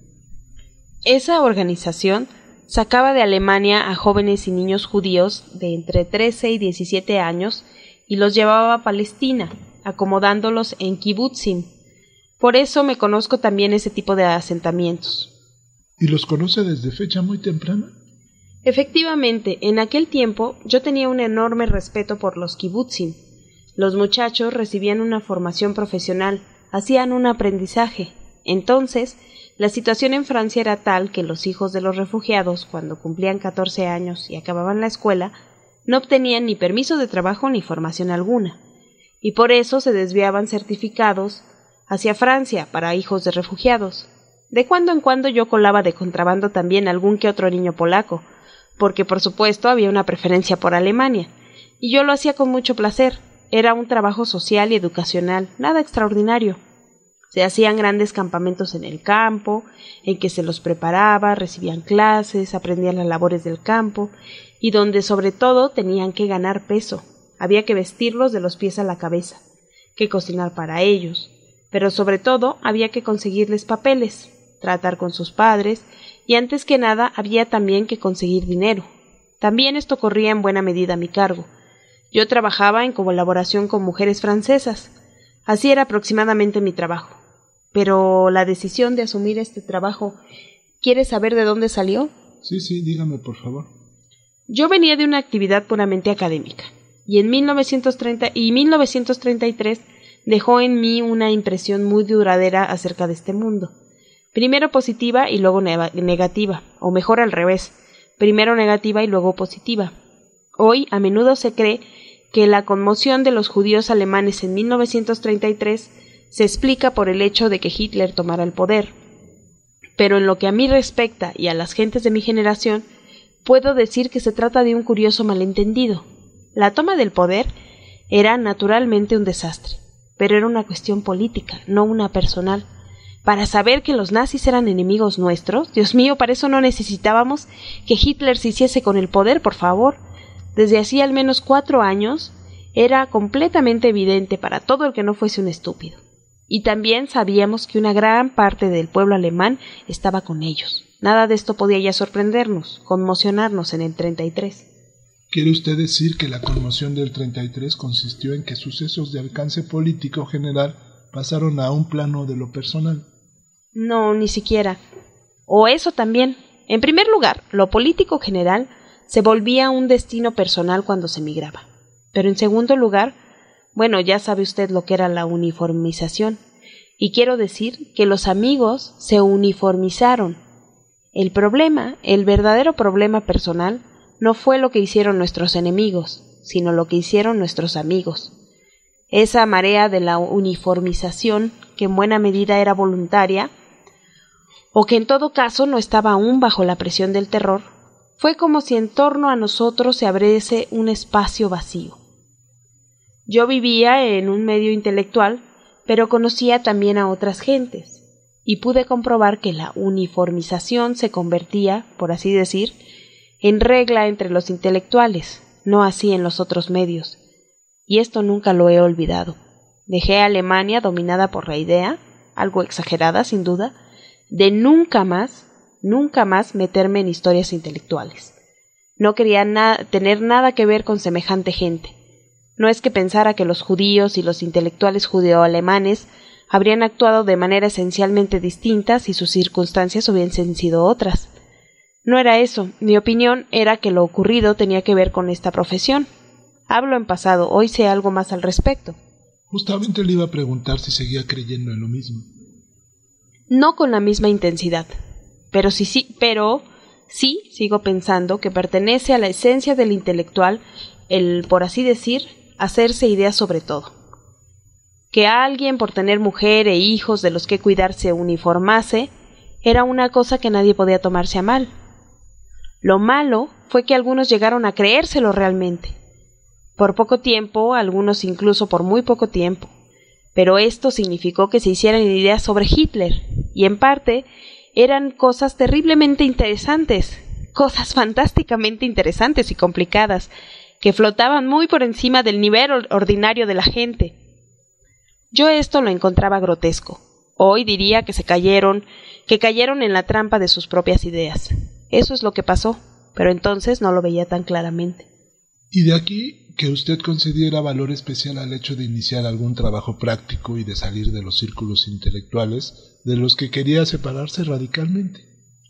Esa organización sacaba de Alemania a jóvenes y niños judíos de entre trece y diecisiete años y los llevaba a Palestina, acomodándolos en kibutzim. Por eso me conozco también ese tipo de asentamientos. ¿Y los conoce desde fecha muy temprana? Efectivamente, en aquel tiempo yo tenía un enorme respeto por los kibutzim. Los muchachos recibían una formación profesional, hacían un aprendizaje. Entonces, la situación en Francia era tal que los hijos de los refugiados, cuando cumplían catorce años y acababan la escuela, no obtenían ni permiso de trabajo ni formación alguna, y por eso se desviaban certificados hacia Francia para hijos de refugiados. De cuando en cuando yo colaba de contrabando también algún que otro niño polaco, porque por supuesto había una preferencia por Alemania, y yo lo hacía con mucho placer. Era un trabajo social y educacional, nada extraordinario. Se hacían grandes campamentos en el campo, en que se los preparaba, recibían clases, aprendían las labores del campo, y donde sobre todo tenían que ganar peso. Había que vestirlos de los pies a la cabeza, que cocinar para ellos, pero sobre todo había que conseguirles papeles, tratar con sus padres, y antes que nada había también que conseguir dinero. También esto corría en buena medida a mi cargo. Yo trabajaba en colaboración con mujeres francesas. Así era aproximadamente mi trabajo. Pero la decisión de asumir este trabajo ¿Quieres saber de dónde salió? Sí, sí, dígame por favor. Yo venía de una actividad puramente académica, y en mil novecientos treinta y mil novecientos treinta y tres dejó en mí una impresión muy duradera acerca de este mundo. Primero positiva y luego ne- negativa, o mejor al revés, primero negativa y luego positiva. Hoy a menudo se cree que la conmoción de los judíos alemanes en mil novecientos treinta y tres se explica por el hecho de que Hitler tomara el poder. Pero en lo que a mí respecta y a las gentes de mi generación, puedo decir que se trata de un curioso malentendido. La toma del poder era naturalmente un desastre, pero era una cuestión política, no una personal. Para saber que los nazis eran enemigos nuestros, Dios mío, para eso no necesitábamos que Hitler se hiciese con el poder, por favor. Desde hacía al menos cuatro años, era completamente evidente para todo el que no fuese un estúpido. Y también sabíamos que una gran parte del pueblo alemán estaba con ellos. Nada de esto podía ya sorprendernos, conmocionarnos en el treinta y tres. ¿Quiere usted decir que la conmoción del treinta y tres consistió en que sucesos de alcance político general pasaron a un plano de lo personal? No, ni siquiera. O eso también. En primer lugar, lo político general se volvía un destino personal cuando se migraba. Pero en segundo lugar, bueno, ya sabe usted lo que era la uniformización. Y quiero decir que los amigos se uniformizaron. El problema, el verdadero problema personal, no fue lo que hicieron nuestros enemigos, sino lo que hicieron nuestros amigos. Esa marea de la uniformización, que en buena medida era voluntaria, o que en todo caso no estaba aún bajo la presión del terror, fue como si en torno a nosotros se abriese un espacio vacío. Yo vivía en un medio intelectual, pero conocía también a otras gentes, y pude comprobar que la uniformización se convertía, por así decir, en regla entre los intelectuales, no así en los otros medios, y esto nunca lo he olvidado. Dejé a Alemania dominada por la idea, algo exagerada sin duda, de nunca más, nunca más meterme en historias intelectuales. No quería na- tener nada que ver con semejante gente. No es que pensara que los judíos y los intelectuales judeo-alemanes habrían actuado de manera esencialmente distinta si sus circunstancias hubiesen sido otras. No era eso, mi opinión era que lo ocurrido tenía que ver con esta profesión. Hablo en pasado, hoy sé algo más al respecto. Justamente le iba a preguntar si seguía creyendo en lo mismo. No con la misma intensidad, pero sí, sí, pero sí sigo pensando que pertenece a la esencia del intelectual el, por así decir, hacerse ideas sobre todo. Que a alguien por tener mujer e hijos de los que cuidarse uniformase era una cosa que nadie podía tomarse a mal. Lo malo fue que algunos llegaron a creérselo realmente. Por poco tiempo, algunos incluso por muy poco tiempo. Pero esto significó que se hicieran ideas sobre Hitler, y en parte eran cosas terriblemente interesantes, cosas fantásticamente interesantes y complicadas, que flotaban muy por encima del nivel ordinario de la gente. Yo esto lo encontraba grotesco. Hoy diría que se cayeron, que cayeron en la trampa de sus propias ideas. Eso es lo que pasó, pero entonces no lo veía tan claramente. Y de aquí que usted considera valor especial al hecho de iniciar algún trabajo práctico y de salir de los círculos intelectuales de los que quería separarse radicalmente.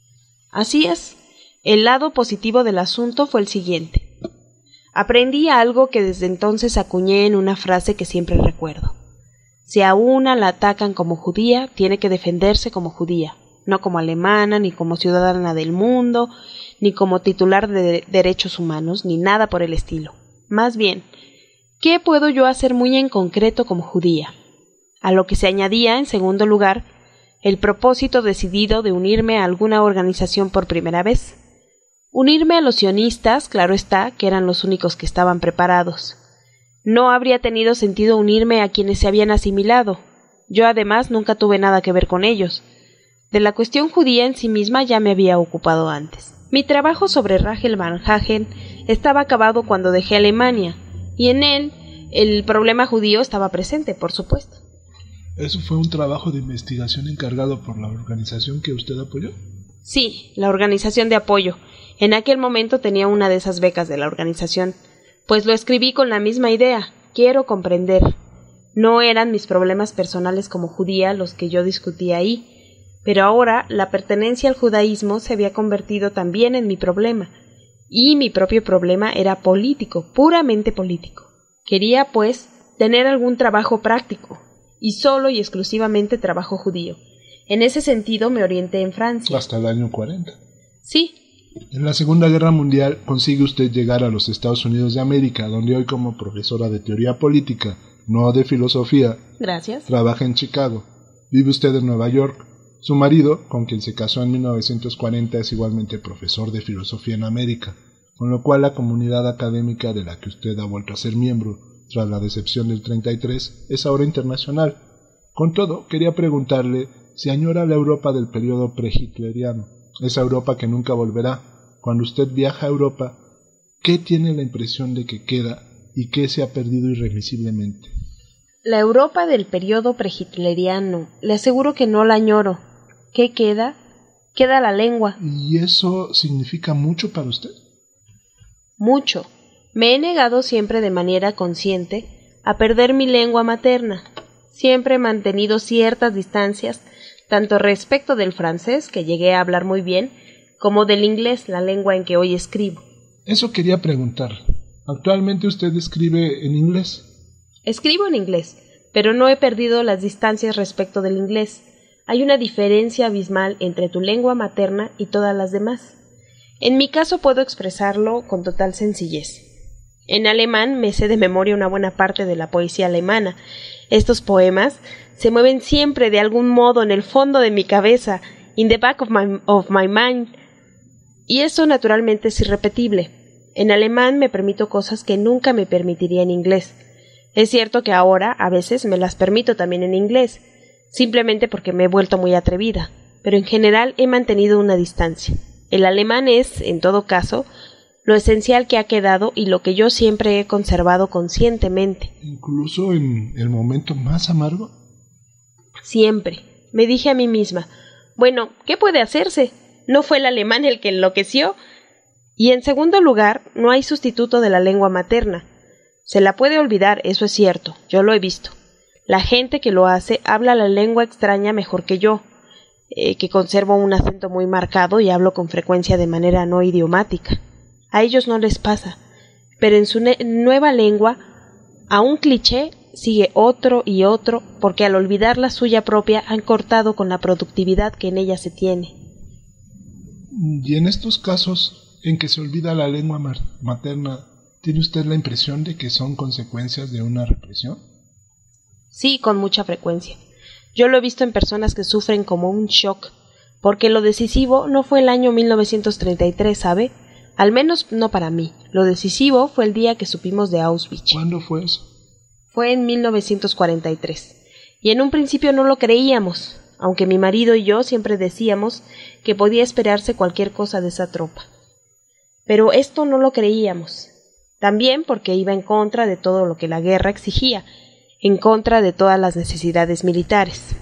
Así es. El lado positivo del asunto fue el siguiente. Aprendí algo que desde entonces acuñé en una frase que siempre recuerdo. Si a una la atacan como judía, tiene que defenderse como judía, no como alemana, ni como ciudadana del mundo, ni como titular de derechos humanos, ni nada por el estilo. Más bien, ¿qué puedo yo hacer muy en concreto como judía? A lo que se añadía, en segundo lugar, el propósito decidido de unirme a alguna organización por primera vez. Unirme a los sionistas, claro está, que eran los únicos que estaban preparados. No habría tenido sentido unirme a quienes se habían asimilado. Yo además nunca tuve nada que ver con ellos. De la cuestión judía en sí misma ya me había ocupado antes. Mi trabajo sobre Rachel Van Hagen estaba acabado cuando dejé Alemania, y en él el problema judío estaba presente, por supuesto. ¿Eso fue un trabajo de investigación encargado por la organización que usted apoyó? Sí, la organización de apoyo. En aquel momento tenía una de esas becas de la organización, pues lo escribí con la misma idea. Quiero comprender. No eran mis problemas personales como judía los que yo discutía ahí. Pero ahora la pertenencia al judaísmo se había convertido también en mi problema, y mi propio problema era político, puramente político. Quería, pues, tener algún trabajo práctico, y solo y exclusivamente trabajo judío. En ese sentido me orienté en Francia. Hasta el año cuarenta. Sí. En la Segunda Guerra Mundial consigue usted llegar a los Estados Unidos de América, donde hoy como profesora de teoría política, no de filosofía, Gracias. trabaja en Chicago. Vive usted en Nueva York. Su marido, con quien se casó en mil novecientos cuarenta, es igualmente profesor de filosofía en América, con lo cual la comunidad académica de la que usted ha vuelto a ser miembro, tras la decepción del treinta y tres, es ahora internacional. Con todo, quería preguntarle si añora la Europa del periodo pre-hitleriano, esa Europa que nunca volverá. Cuando usted viaja a Europa, ¿qué tiene la impresión de que queda y qué se ha perdido irremisiblemente? La Europa del periodo pre-hitleriano, le aseguro que no la añoro. ¿Qué queda? Queda la lengua. ¿Y eso significa mucho para usted? Mucho. Me he negado siempre de manera consciente a perder mi lengua materna. Siempre he mantenido ciertas distancias, tanto respecto del francés, que llegué a hablar muy bien, como del inglés, la lengua en que hoy escribo. Eso quería preguntar. ¿Actualmente usted escribe en inglés? Escribo en inglés, pero no he perdido las distancias respecto del inglés. Hay una diferencia abismal entre tu lengua materna y todas las demás. En mi caso puedo expresarlo con total sencillez. En alemán me sé de memoria una buena parte de la poesía alemana. Estos poemas se mueven siempre de algún modo en el fondo de mi cabeza, in the back of my, of my mind, y eso naturalmente es irrepetible. En alemán me permito cosas que nunca me permitiría en inglés. Es cierto que ahora a veces me las permito también en inglés, simplemente porque me he vuelto muy atrevida, pero en general he mantenido una distancia. El alemán es, en todo caso, lo esencial que ha quedado y lo que yo siempre he conservado conscientemente. ¿Incluso en el momento más amargo? Siempre. Me dije a mí misma, bueno, ¿qué puede hacerse? ¿No fue el alemán el que enloqueció? Y en segundo lugar, no hay sustituto de la lengua materna. Se la puede olvidar, eso es cierto, yo lo he visto. La gente que lo hace habla la lengua extraña mejor que yo, eh, que conservo un acento muy marcado y hablo con frecuencia de manera no idiomática. A ellos no les pasa, pero en su nueva lengua, a un cliché sigue otro y otro, porque al olvidar la suya propia han cortado con la productividad que en ella se tiene. Y en estos casos en que se olvida la lengua materna, ¿tiene usted la impresión de que son consecuencias de una represión? Sí, con mucha frecuencia. Yo lo he visto en personas que sufren como un shock, porque lo decisivo no fue el año mil novecientos treinta y tres, ¿sabe? Al menos no para mí. Lo decisivo fue el día que supimos de Auschwitz. ¿Cuándo fue eso? Fue en mil novecientos cuarenta y tres. Y en un principio no lo creíamos, aunque mi marido y yo siempre decíamos que podía esperarse cualquier cosa de esa tropa. Pero esto no lo creíamos. También porque iba en contra de todo lo que la guerra exigía, en contra de todas las necesidades militares.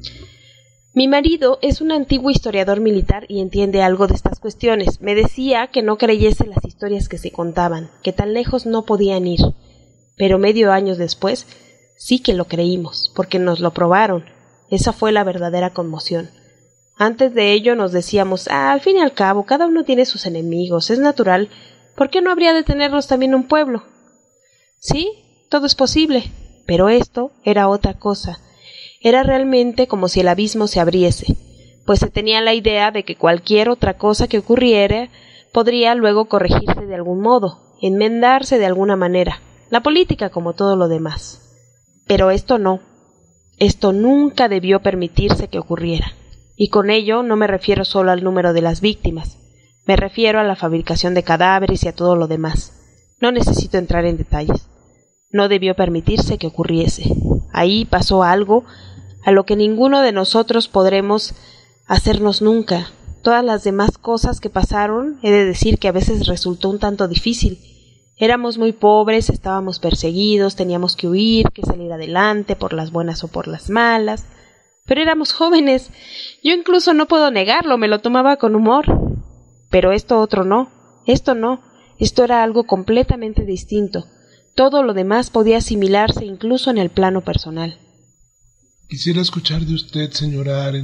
Mi marido es un antiguo historiador militar y entiende algo de estas cuestiones. Me decía que no creyese las historias que se contaban, que tan lejos no podían ir. Pero medio año después sí que lo creímos, porque nos lo probaron. Esa fue la verdadera conmoción. Antes de ello nos decíamos, ah, al fin y al cabo, cada uno tiene sus enemigos, es natural. ¿Por qué no habría de tenerlos también un pueblo? Sí, todo es posible, pero esto era otra cosa. Era realmente como si el abismo se abriese, pues se tenía la idea de que cualquier otra cosa que ocurriera podría luego corregirse de algún modo, enmendarse de alguna manera, la política como todo lo demás. Pero esto no, esto nunca debió permitirse que ocurriera, y con ello no me refiero solo al número de las víctimas, me refiero a la fabricación de cadáveres y a todo lo demás. No necesito entrar en detalles. No debió permitirse que ocurriese. Ahí pasó algo a lo que ninguno de nosotros podremos hacernos nunca. Todas las demás cosas que pasaron, he de decir que a veces resultó un tanto difícil. Éramos muy pobres, estábamos perseguidos, teníamos que huir, que salir adelante, por las buenas o por las malas. Pero éramos jóvenes. Yo incluso no puedo negarlo, me lo tomaba con humor. Pero esto otro no, esto no, esto era algo completamente distinto. Todo lo demás podía asimilarse incluso en el plano personal. Quisiera escuchar de usted, señora Arendt,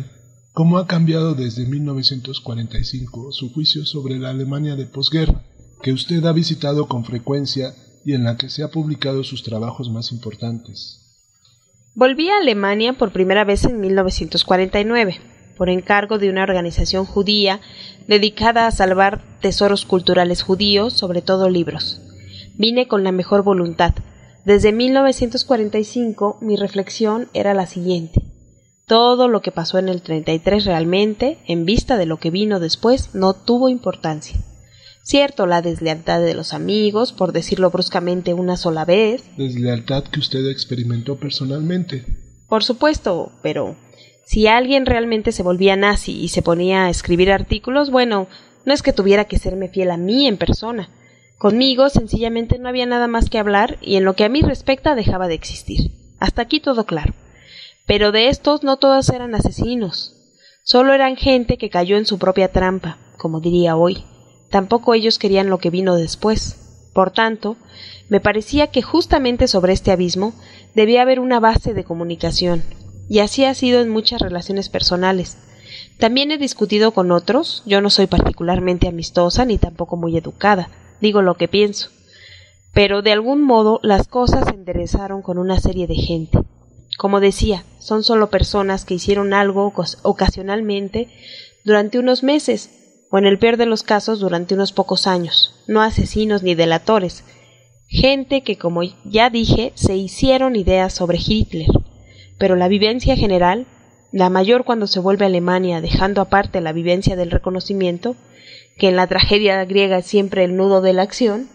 ¿Cómo ha cambiado desde mil novecientos cuarenta y cinco su juicio sobre la Alemania de posguerra, que usted ha visitado con frecuencia y en la que se han publicado sus trabajos más importantes? Volví a Alemania por primera vez en mil novecientos cuarenta y nueve, por encargo de una organización judía dedicada a salvar tesoros culturales judíos, sobre todo libros. Vine con la mejor voluntad. Desde mil novecientos cuarenta y cinco mi reflexión era la siguiente. Todo lo que pasó en el treinta y tres realmente, en vista de lo que vino después, no tuvo importancia. Cierto, la deslealtad de los amigos, por decirlo bruscamente una sola vez. Deslealtad que usted experimentó personalmente. Por supuesto, pero si alguien realmente se volvía nazi y se ponía a escribir artículos, bueno, no es que tuviera que serme fiel a mí en persona. Conmigo sencillamente no había nada más que hablar y en lo que a mí respecta dejaba de existir. Hasta aquí todo claro. Pero de estos no todos eran asesinos. Solo eran gente que cayó en su propia trampa, como diría hoy. Tampoco ellos querían lo que vino después. Por tanto, me parecía que justamente sobre este abismo debía haber una base de comunicación, y así ha sido en muchas relaciones personales. También he discutido con otros, yo no soy particularmente amistosa ni tampoco muy educada, digo lo que pienso. Pero de algún modo las cosas se enderezaron con una serie de gente. Como decía, son solo personas que hicieron algo ocasionalmente durante unos meses, o en el peor de los casos durante unos pocos años, no asesinos ni delatores, gente que, como ya dije, se hicieron ideas sobre Hitler, pero la vivencia general, la mayor cuando se vuelve a Alemania, dejando aparte la vivencia del reconocimiento, que en la tragedia griega es siempre el nudo de la acción,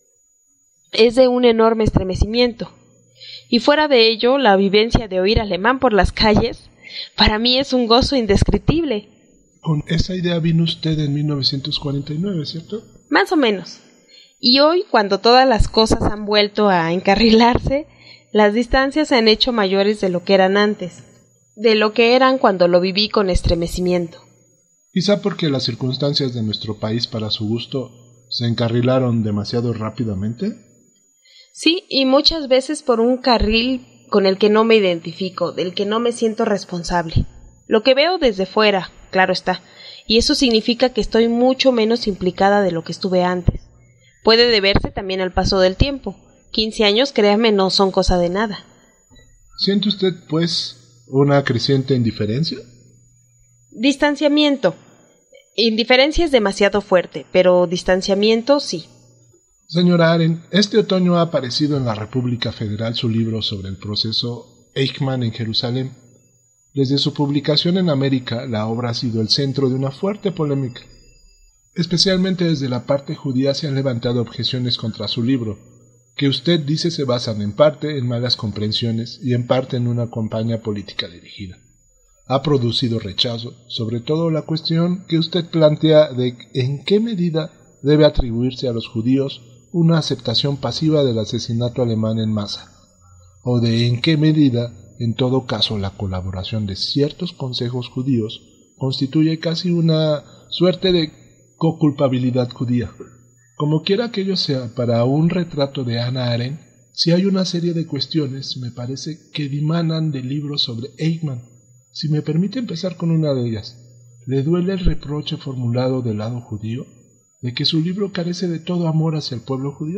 es de un enorme estremecimiento. Y fuera de ello, la vivencia de oír alemán por las calles, para mí es un gozo indescriptible. Con esa idea vino usted en mil novecientos cuarenta y nueve, ¿cierto? Más o menos. Y hoy, cuando todas las cosas han vuelto a encarrilarse, las distancias se han hecho mayores de lo que eran antes, de lo que eran cuando lo viví con estremecimiento. Quizá porque las circunstancias de nuestro país, para su gusto, se encarrilaron demasiado rápidamente. Sí, y muchas veces por un carril con el que no me identifico, del que no me siento responsable. Lo que veo desde fuera, claro está, y eso significa que estoy mucho menos implicada de lo que estuve antes. Puede deberse también al paso del tiempo. Quince años, créame, no son cosa de nada. ¿Siente usted, pues, una creciente indiferencia? Distanciamiento. Indiferencia es demasiado fuerte, pero distanciamiento sí. Señora Arendt, este otoño ha aparecido en la República Federal su libro sobre el proceso Eichmann en Jerusalén. Desde su publicación en América, la obra ha sido el centro de una fuerte polémica. Especialmente desde la parte judía se han levantado objeciones contra su libro, que usted dice se basan en parte en malas comprensiones y en parte en una campaña política dirigida. Ha producido rechazo, sobre todo la cuestión que usted plantea de en qué medida debe atribuirse a los judíos una aceptación pasiva del asesinato alemán en masa, o de en qué medida, en todo caso, la colaboración de ciertos consejos judíos constituye casi una suerte de coculpabilidad judía. Como quiera que ello sea, para un retrato de Hannah Arendt, si hay una serie de cuestiones, me parece, que dimanan del libro sobre Eichmann. Si me permite empezar con una de ellas, ¿le duele el reproche formulado del lado judío de que su libro carece de todo amor hacia el pueblo judío?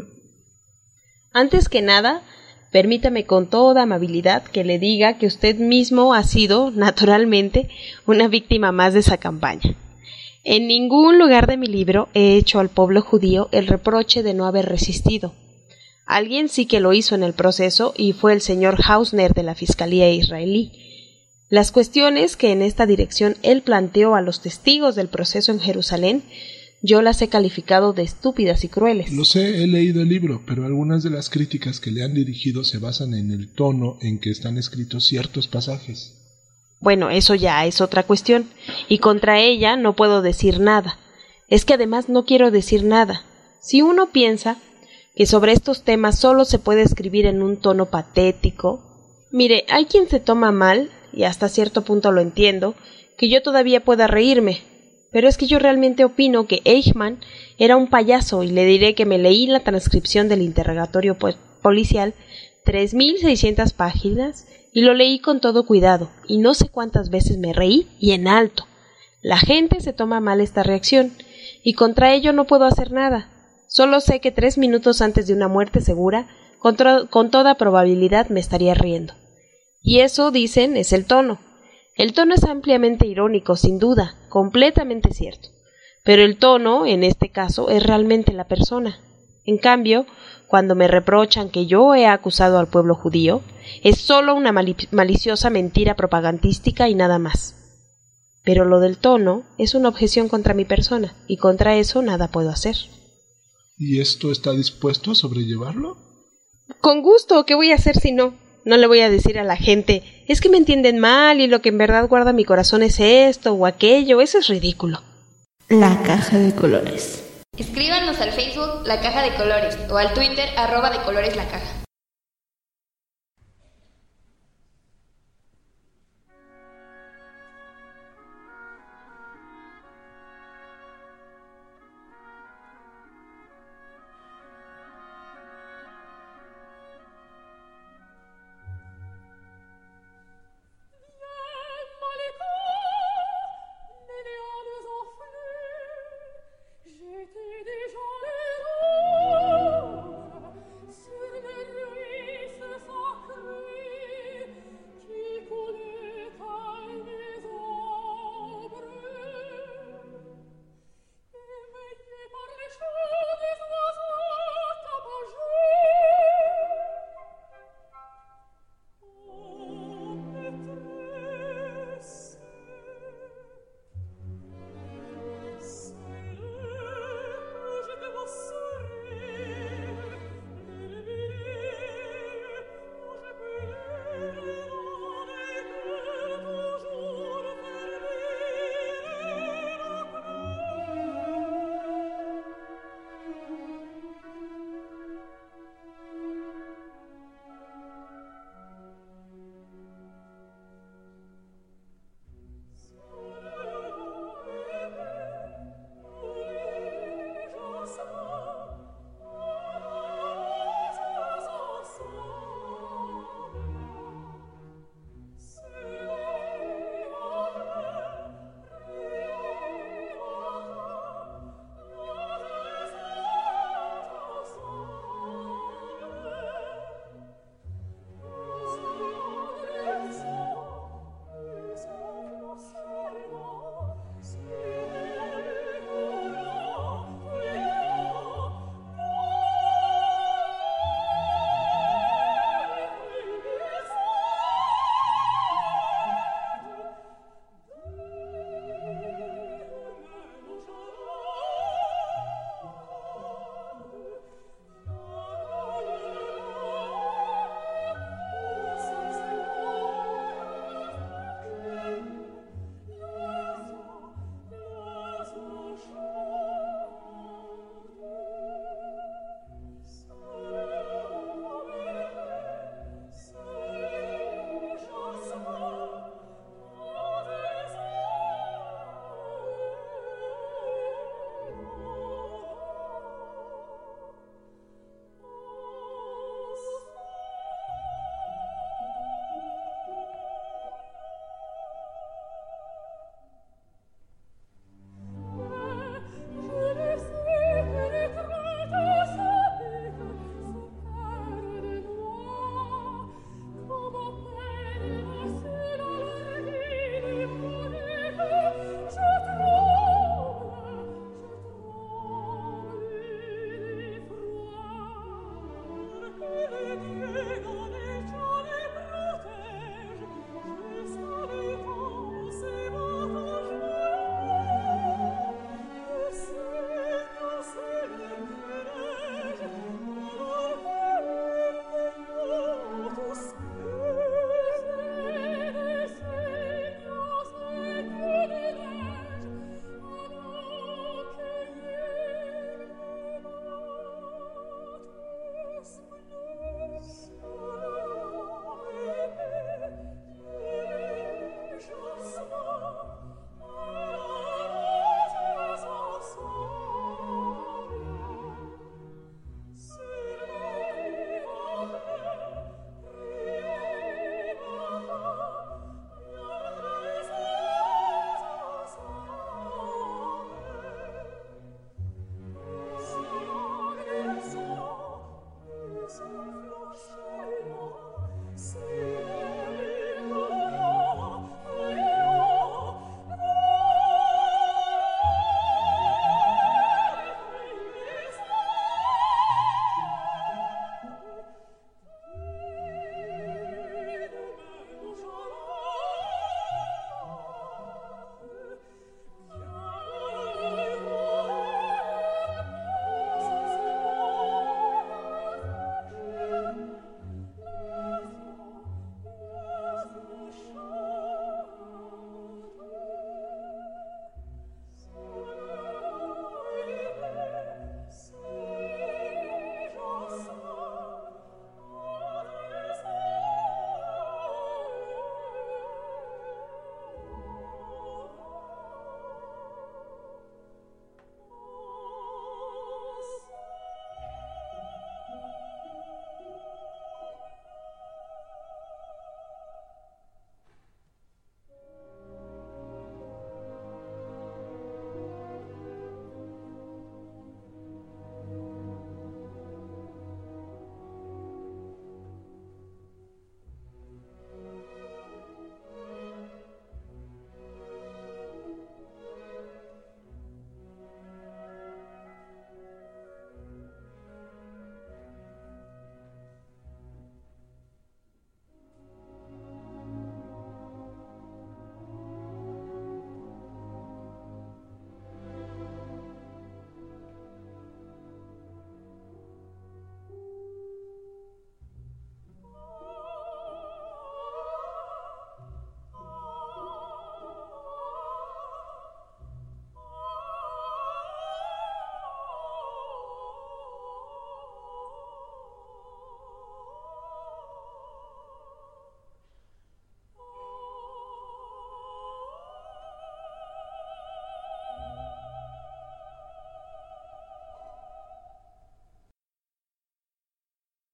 Antes que nada, permítame con toda amabilidad que le diga que usted mismo ha sido, naturalmente, una víctima más de esa campaña. En ningún lugar de mi libro he hecho al pueblo judío el reproche de no haber resistido. Alguien sí que lo hizo en el proceso y fue el señor Hausner de la Fiscalía israelí. Las cuestiones que en esta dirección él planteó a los testigos del proceso en Jerusalén, yo las he calificado de estúpidas y crueles. Lo sé, he leído el libro, pero algunas de las críticas que le han dirigido se basan en el tono en que están escritos ciertos pasajes. Bueno, eso ya es otra cuestión, y contra ella no puedo decir nada. Es que además no quiero decir nada. Si uno piensa que sobre estos temas solo se puede escribir en un tono patético, mire, hay quien se toma mal, y hasta cierto punto lo entiendo, que yo todavía pueda reírme. Pero es que yo realmente opino que Eichmann era un payaso y le diré que me leí la transcripción del interrogatorio policial, tres mil seiscientas páginas, y lo leí con todo cuidado, y no sé cuántas veces me reí, y en alto. La gente se toma mal esta reacción, y contra ello no puedo hacer nada. Solo sé que tres minutos antes de una muerte segura, con, con toda probabilidad me estaría riendo. Y eso, dicen, es el tono. El tono es ampliamente irónico, sin duda, completamente cierto. Pero el tono, en este caso, es realmente la persona. En cambio, cuando me reprochan que yo he acusado al pueblo judío, es solo una mali- maliciosa mentira propagandística y nada más. Pero lo del tono es una objeción contra mi persona, y contra eso nada puedo hacer. ¿Y esto está dispuesto a sobrellevarlo? Con gusto, ¿qué voy a hacer si no? No le voy a decir a la gente, es que me entienden mal y lo que en verdad guarda mi corazón es esto o aquello, eso es ridículo. La caja de colores. Escríbanos al Facebook La Caja de Colores o al Twitter arroba de colores la caja. J'étais déjà les roses sur le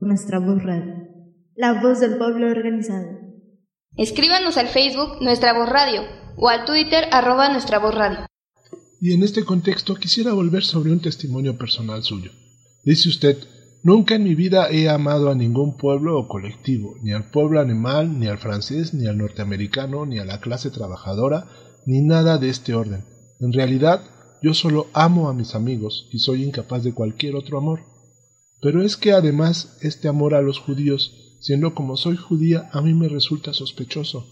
Nuestra Voz Radio, la voz del pueblo organizado. Escríbanos al Facebook Nuestra Voz Radio o al Twitter arroba Nuestra Voz Radio. Y en este contexto quisiera volver sobre un testimonio personal suyo. Dice usted: nunca en mi vida he amado a ningún pueblo o colectivo, ni al pueblo animal, ni al francés, ni al norteamericano, ni a la clase trabajadora, ni nada de este orden. En realidad, yo solo amo a mis amigos y soy incapaz de cualquier otro amor. Pero es que además este amor a los judíos, siendo como soy judía, a mí me resulta sospechoso.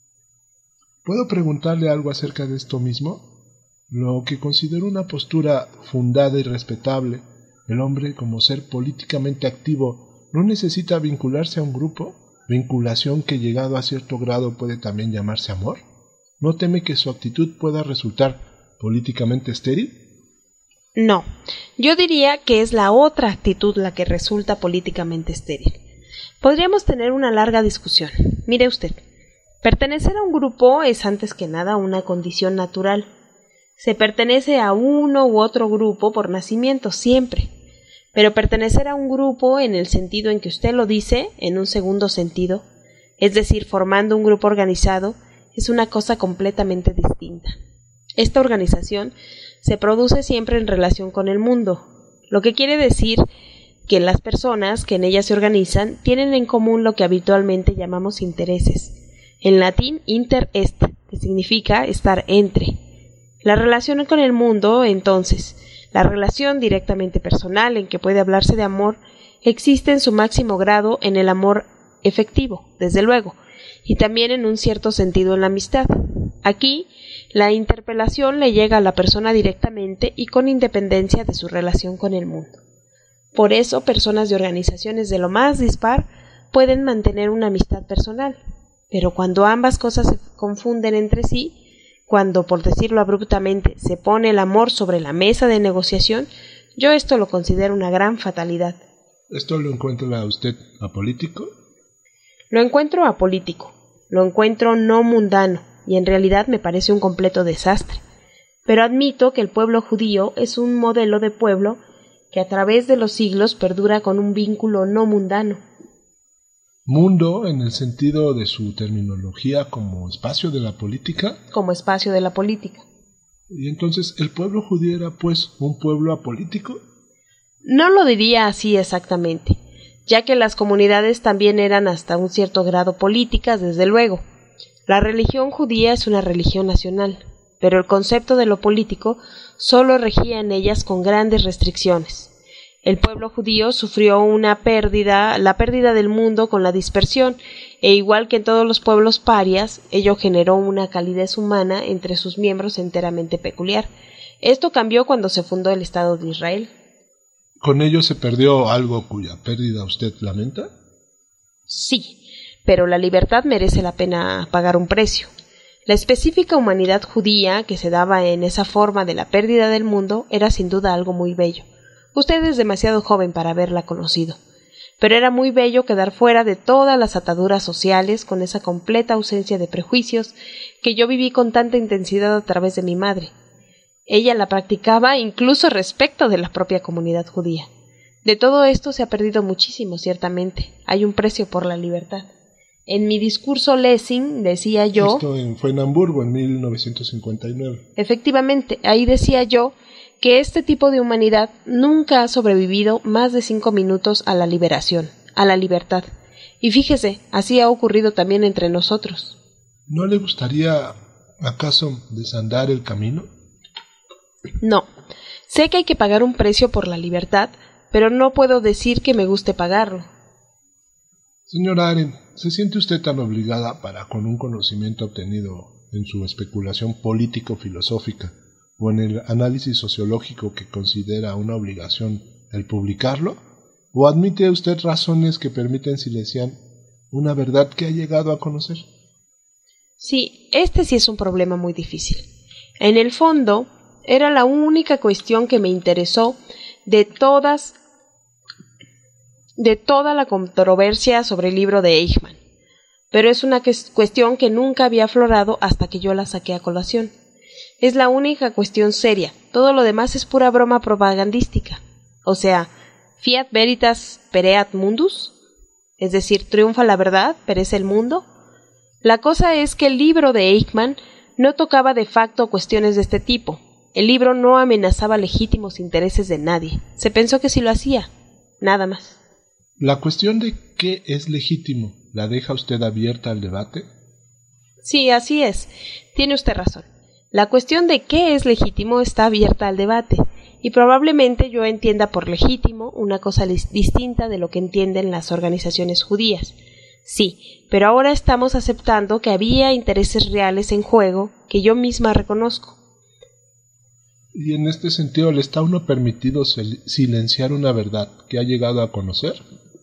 ¿Puedo preguntarle algo acerca de esto mismo? Lo que considero una postura fundada y respetable. El hombre, como ser políticamente activo, no necesita vincularse a un grupo, vinculación que llegado a cierto grado puede también llamarse amor. ¿No teme que su actitud pueda resultar políticamente estéril? No, yo diría que es la otra actitud la que resulta políticamente estéril. Podríamos tener una larga discusión. Mire usted, pertenecer a un grupo es antes que nada una condición natural. Se pertenece a uno u otro grupo por nacimiento, siempre. Pero pertenecer a un grupo en el sentido en que usted lo dice, en un segundo sentido, es decir, formando un grupo organizado, es una cosa completamente distinta. Esta organización se produce siempre en relación con el mundo, lo que quiere decir que las personas que en ella se organizan tienen en común lo que habitualmente llamamos intereses. En latín, inter est, que significa estar entre. La relación con el mundo, entonces, la relación directamente personal en que puede hablarse de amor, existe en su máximo grado en el amor efectivo, desde luego, y también en un cierto sentido en la amistad. Aquí, la interpelación le llega a la persona directamente y con independencia de su relación con el mundo. Por eso, personas de organizaciones de lo más dispar pueden mantener una amistad personal, pero cuando ambas cosas se confunden entre sí, cuando, por decirlo abruptamente, se pone el amor sobre la mesa de negociación, yo esto lo considero una gran fatalidad. ¿Esto lo encuentra usted apolítico? Lo encuentro apolítico, lo encuentro no mundano, y en realidad me parece un completo desastre. Pero admito que el pueblo judío es un modelo de pueblo que a través de los siglos perdura con un vínculo no mundano. ¿Mundo en el sentido de su terminología como espacio de la política? Como espacio de la política. ¿Y entonces el pueblo judío era pues un pueblo apolítico? No lo diría así exactamente, ya que las comunidades también eran hasta un cierto grado políticas, desde luego. La religión judía es una religión nacional, pero el concepto de lo político solo regía en ellas con grandes restricciones. El pueblo judío sufrió una pérdida, la pérdida del mundo con la dispersión, e igual que en todos los pueblos parias, ello generó una calidez humana entre sus miembros enteramente peculiar. Esto cambió cuando se fundó el Estado de Israel. ¿Con ello se perdió algo cuya pérdida usted lamenta? Sí, pero la libertad merece la pena pagar un precio. La específica humanidad judía que se daba en esa forma de la pérdida del mundo era sin duda algo muy bello. Usted es demasiado joven para haberla conocido, pero era muy bello quedar fuera de todas las ataduras sociales con esa completa ausencia de prejuicios que yo viví con tanta intensidad a través de mi madre. Ella la practicaba incluso respecto de la propia comunidad judía. De todo esto se ha perdido muchísimo, ciertamente. Hay un precio por la libertad. En mi discurso Lessing decía yo... Esto en, fue en Hamburgo en mil novecientos cincuenta y nueve. Efectivamente, ahí decía yo que este tipo de humanidad nunca ha sobrevivido más de cinco minutos a la liberación, a la libertad. Y fíjese, así ha ocurrido también entre nosotros. ¿No le gustaría, acaso, desandar el camino? No. Sé que hay que pagar un precio por la libertad, pero no puedo decir que me guste pagarlo. Señora Arendt, ¿se siente usted tan obligada para, con un conocimiento obtenido en su especulación político-filosófica, o en el análisis sociológico que considera una obligación el publicarlo? ¿O admite usted razones que permiten silenciar una verdad que ha llegado a conocer? Sí, este sí es un problema muy difícil. En el fondo, era la única cuestión que me interesó de todas, de toda la controversia sobre el libro de Eichmann. Pero es una cuestión que nunca había aflorado hasta que yo la saqué a colación. Es la única cuestión seria, todo lo demás es pura broma propagandística. O sea, Fiat veritas pereat mundus, es decir, triunfa la verdad, perece el mundo. La cosa es que el libro de Eichmann no tocaba de facto cuestiones de este tipo. El libro no amenazaba legítimos intereses de nadie. Se pensó que sí lo hacía, nada más. ¿La cuestión de qué es legítimo la deja usted abierta al debate? Sí, así es. Tiene usted razón. La cuestión de qué es legítimo está abierta al debate, y probablemente yo entienda por legítimo una cosa distinta de lo que entienden las organizaciones judías. Sí, pero ahora estamos aceptando que había intereses reales en juego que yo misma reconozco. ¿Y en este sentido le está a uno permitido silenciar una verdad que ha llegado a conocer?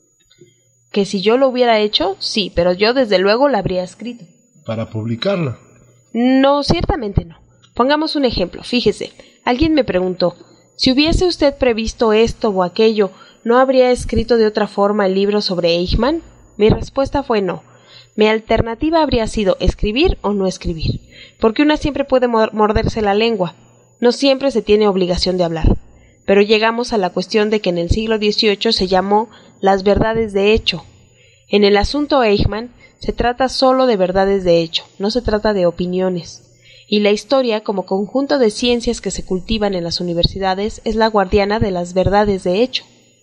Que si yo lo hubiera hecho, sí, pero yo desde luego la habría escrito. ¿Para publicarla? No, ciertamente no. Pongamos un ejemplo. Fíjese, alguien me preguntó, si hubiese usted previsto esto o aquello, ¿no habría escrito de otra forma el libro sobre Eichmann? Mi respuesta fue no. Mi alternativa habría sido escribir o no escribir, porque una siempre puede morderse la lengua. No siempre se tiene obligación de hablar. Pero llegamos a la cuestión de que en el siglo dieciocho se llamó las verdades de hecho. En el asunto Eichmann se trata solo de verdades de hecho, no se trata de opiniones. Y la historia, como conjunto de ciencias que se cultivan en las universidades, es la guardiana de las verdades de hecho.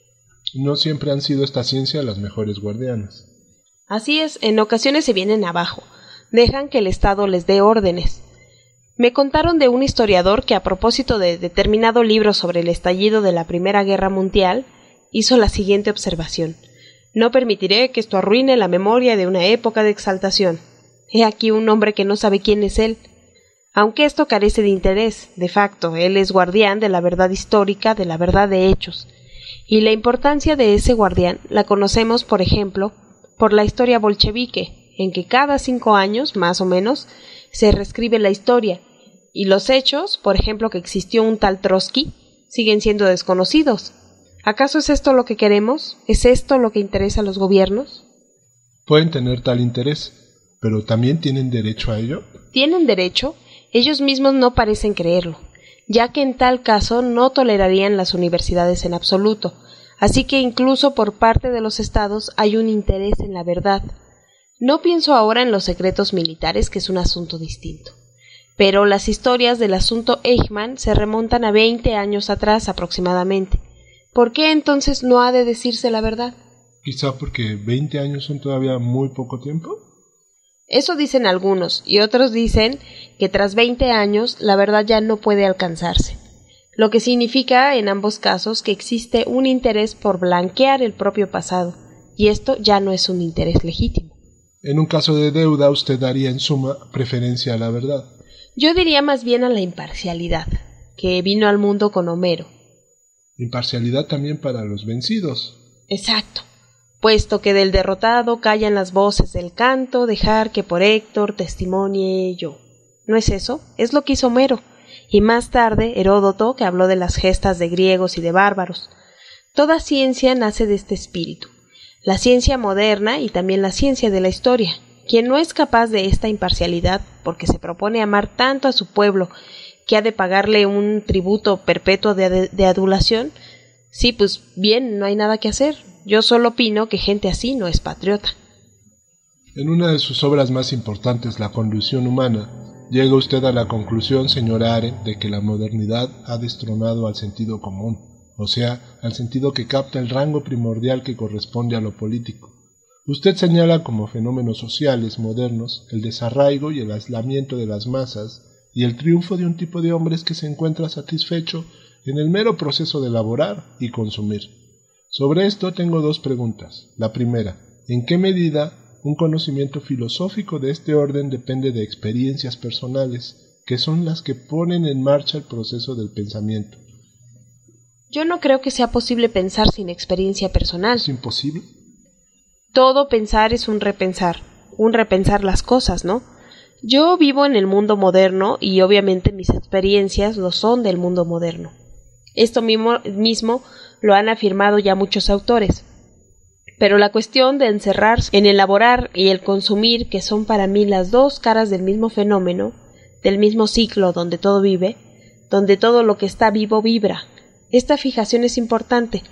No siempre han sido estas ciencias las mejores guardianas. Así es, en ocasiones se vienen abajo, dejan que el Estado les dé órdenes. Me contaron de un historiador que a propósito de determinado libro sobre el estallido de la Primera Guerra Mundial, hizo la siguiente observación. No permitiré que esto arruine la memoria de una época de exaltación. He aquí un hombre que no sabe quién es él. Aunque esto carece de interés, de facto, él es guardián de la verdad histórica, de la verdad de hechos. Y la importancia de ese guardián la conocemos, por ejemplo, por la historia bolchevique, en que cada cinco años, más o menos, se reescribe la historia, y los hechos, por ejemplo, que existió un tal Trotsky, siguen siendo desconocidos. ¿Acaso es esto lo que queremos? ¿Es esto lo que interesa a los gobiernos? Pueden tener tal interés, pero ¿también tienen derecho a ello? ¿Tienen derecho? Ellos mismos no parecen creerlo, ya que en tal caso no tolerarían las universidades en absoluto, así que incluso por parte de los estados hay un interés en la verdad. No pienso ahora en los secretos militares, que es un asunto distinto. Pero las historias del asunto Eichmann se remontan a veinte años atrás aproximadamente. ¿Por qué entonces no ha de decirse la verdad? Quizá porque veinte años son todavía muy poco tiempo. Eso dicen algunos, y otros dicen que tras veinte años la verdad ya no puede alcanzarse, lo que significa en ambos casos que existe un interés por blanquear el propio pasado, y esto ya no es un interés legítimo. En un caso de deuda usted daría en suma preferencia a la verdad. Yo diría más bien a la imparcialidad, que vino al mundo con Homero. Imparcialidad también para los vencidos. Exacto. Puesto que del derrotado callan las voces del canto, dejar que por Héctor testimonie yo. ¿No es eso? Es lo que hizo Homero. Y más tarde Heródoto, que habló de las gestas de griegos y de bárbaros. Toda ciencia nace de este espíritu. La ciencia moderna y también la ciencia de la historia. Quien no es capaz de esta imparcialidad, porque se propone amar tanto a su pueblo que ha de pagarle un tributo perpetuo de, de, de adulación, sí, pues bien, no hay nada que hacer. Yo solo opino que gente así no es patriota. En una de sus obras más importantes, La condición humana, llega usted a la conclusión, señora Arendt, de que la modernidad ha destronado al sentido común, o sea, al sentido que capta el rango primordial que corresponde a lo político. Usted señala como fenómenos sociales modernos el desarraigo y el aislamiento de las masas y el triunfo de un tipo de hombres que se encuentra satisfecho en el mero proceso de elaborar y consumir. Sobre esto tengo dos preguntas. La primera, ¿en qué medida un conocimiento filosófico de este orden depende de experiencias personales, que son las que ponen en marcha el proceso del pensamiento? Yo no creo que sea posible pensar sin experiencia personal. ¿Es imposible? Todo pensar es un repensar, un repensar las cosas, ¿no? Yo vivo en el mundo moderno y obviamente mis experiencias lo son del mundo moderno. Esto mismo, mismo lo han afirmado ya muchos autores. Pero la cuestión de encerrarse en elaborar y el consumir, que son para mí las dos caras del mismo fenómeno, del mismo ciclo donde todo vive, donde todo lo que está vivo vibra. Esta fijación es importante.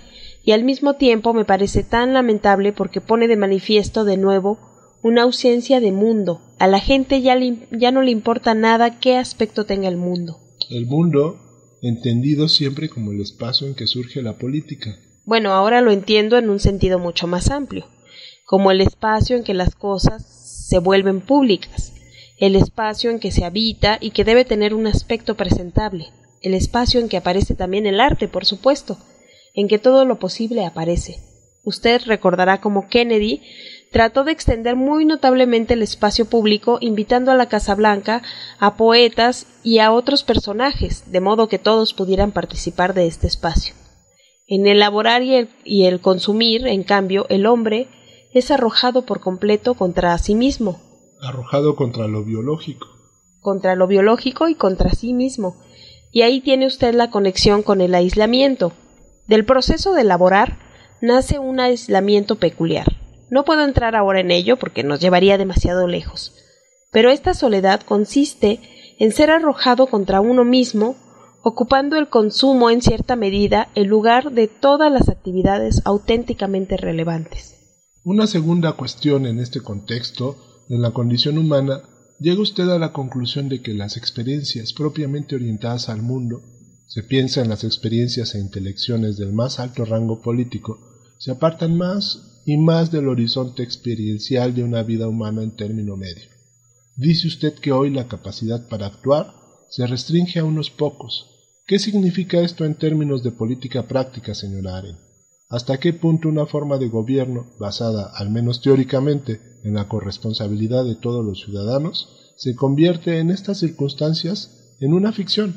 y al mismo tiempo me parece tan lamentable porque pone de manifiesto de nuevo una ausencia de mundo. A la gente ya, le, ya no le importa nada qué aspecto tenga el mundo. El mundo, entendido siempre como el espacio en que surge la política. Bueno, ahora lo entiendo en un sentido mucho más amplio, como el espacio en que las cosas se vuelven públicas, el espacio en que se habita y que debe tener un aspecto presentable, el espacio en que aparece también el arte, por supuesto, en que todo lo posible aparece. Usted recordará cómo Kennedy trató de extender muy notablemente el espacio público, invitando a la Casa Blanca a poetas y a otros personajes, de modo que todos pudieran participar de este espacio. En el elaborar y el, y el consumir, en cambio, el hombre es arrojado por completo contra sí mismo. Arrojado contra lo biológico. Contra lo biológico y contra sí mismo. Y ahí tiene usted la conexión con el aislamiento. Del proceso de elaborar nace un aislamiento peculiar. No puedo entrar ahora en ello porque nos llevaría demasiado lejos. Pero esta soledad consiste en ser arrojado contra uno mismo, ocupando el consumo en cierta medida el lugar de todas las actividades auténticamente relevantes. Una segunda cuestión en este contexto, en la condición humana, llega usted a la conclusión de que las experiencias propiamente orientadas al mundo, se piensa en las experiencias e intelecciones del más alto rango político, se apartan más y más del horizonte experiencial de una vida humana en término medio. Dice usted que hoy la capacidad para actuar se restringe a unos pocos. ¿Qué significa esto en términos de política práctica, señora Arendt? ¿Hasta qué punto una forma de gobierno, basada, al menos teóricamente, en la corresponsabilidad de todos los ciudadanos, se convierte en estas circunstancias en una ficción?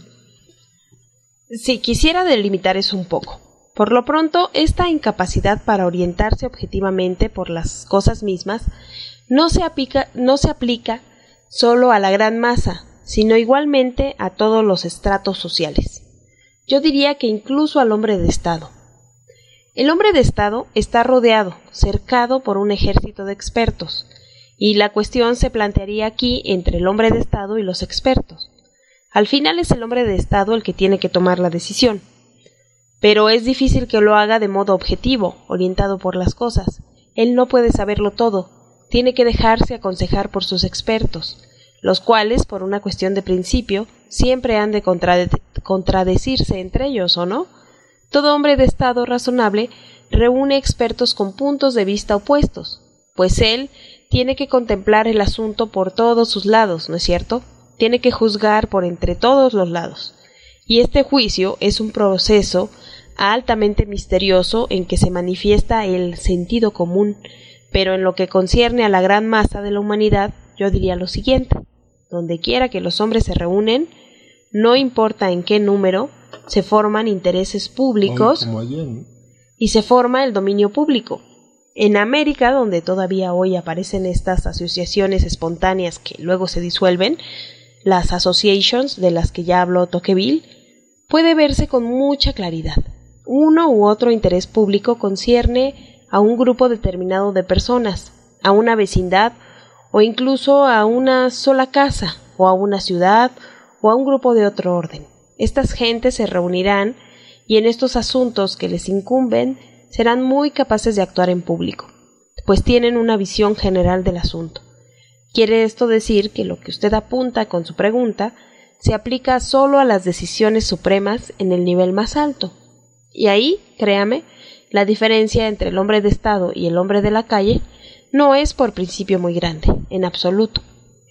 Sí, quisiera delimitar eso un poco. Por lo pronto, esta incapacidad para orientarse objetivamente por las cosas mismas no se aplica, no se aplica solo a la gran masa, sino igualmente a todos los estratos sociales. Yo diría que incluso al hombre de Estado. El hombre de Estado está rodeado, cercado por un ejército de expertos, y la cuestión se plantearía aquí entre el hombre de Estado y los expertos. Al final es el hombre de Estado el que tiene que tomar la decisión. Pero es difícil que lo haga de modo objetivo, orientado por las cosas. Él no puede saberlo todo, tiene que dejarse aconsejar por sus expertos, los cuales, por una cuestión de principio, siempre han de contrade- contradecirse entre ellos, ¿o no? Todo hombre de Estado razonable reúne expertos con puntos de vista opuestos, pues él tiene que contemplar el asunto por todos sus lados, ¿no es cierto? Tiene que juzgar por entre todos los lados. Y este juicio es un proceso altamente misterioso en que se manifiesta el sentido común, pero en lo que concierne a la gran masa de la humanidad, yo diría lo siguiente: donde quiera que los hombres se reúnen, no importa en qué número, se forman intereses públicos como ayer, ¿no? Y se forma el dominio público. En América, donde todavía hoy aparecen estas asociaciones espontáneas que luego se disuelven, las associations de las que ya habló Tocqueville, puede verse con mucha claridad. Uno u otro interés público concierne a un grupo determinado de personas, a una vecindad o incluso a una sola casa o a una ciudad o a un grupo de otro orden. Estas gentes se reunirán y en estos asuntos que les incumben serán muy capaces de actuar en público, pues tienen una visión general del asunto. Quiere esto decir que lo que usted apunta con su pregunta se aplica solo a las decisiones supremas en el nivel más alto. Y ahí, créame, la diferencia entre el hombre de Estado y el hombre de la calle no es por principio muy grande, en absoluto.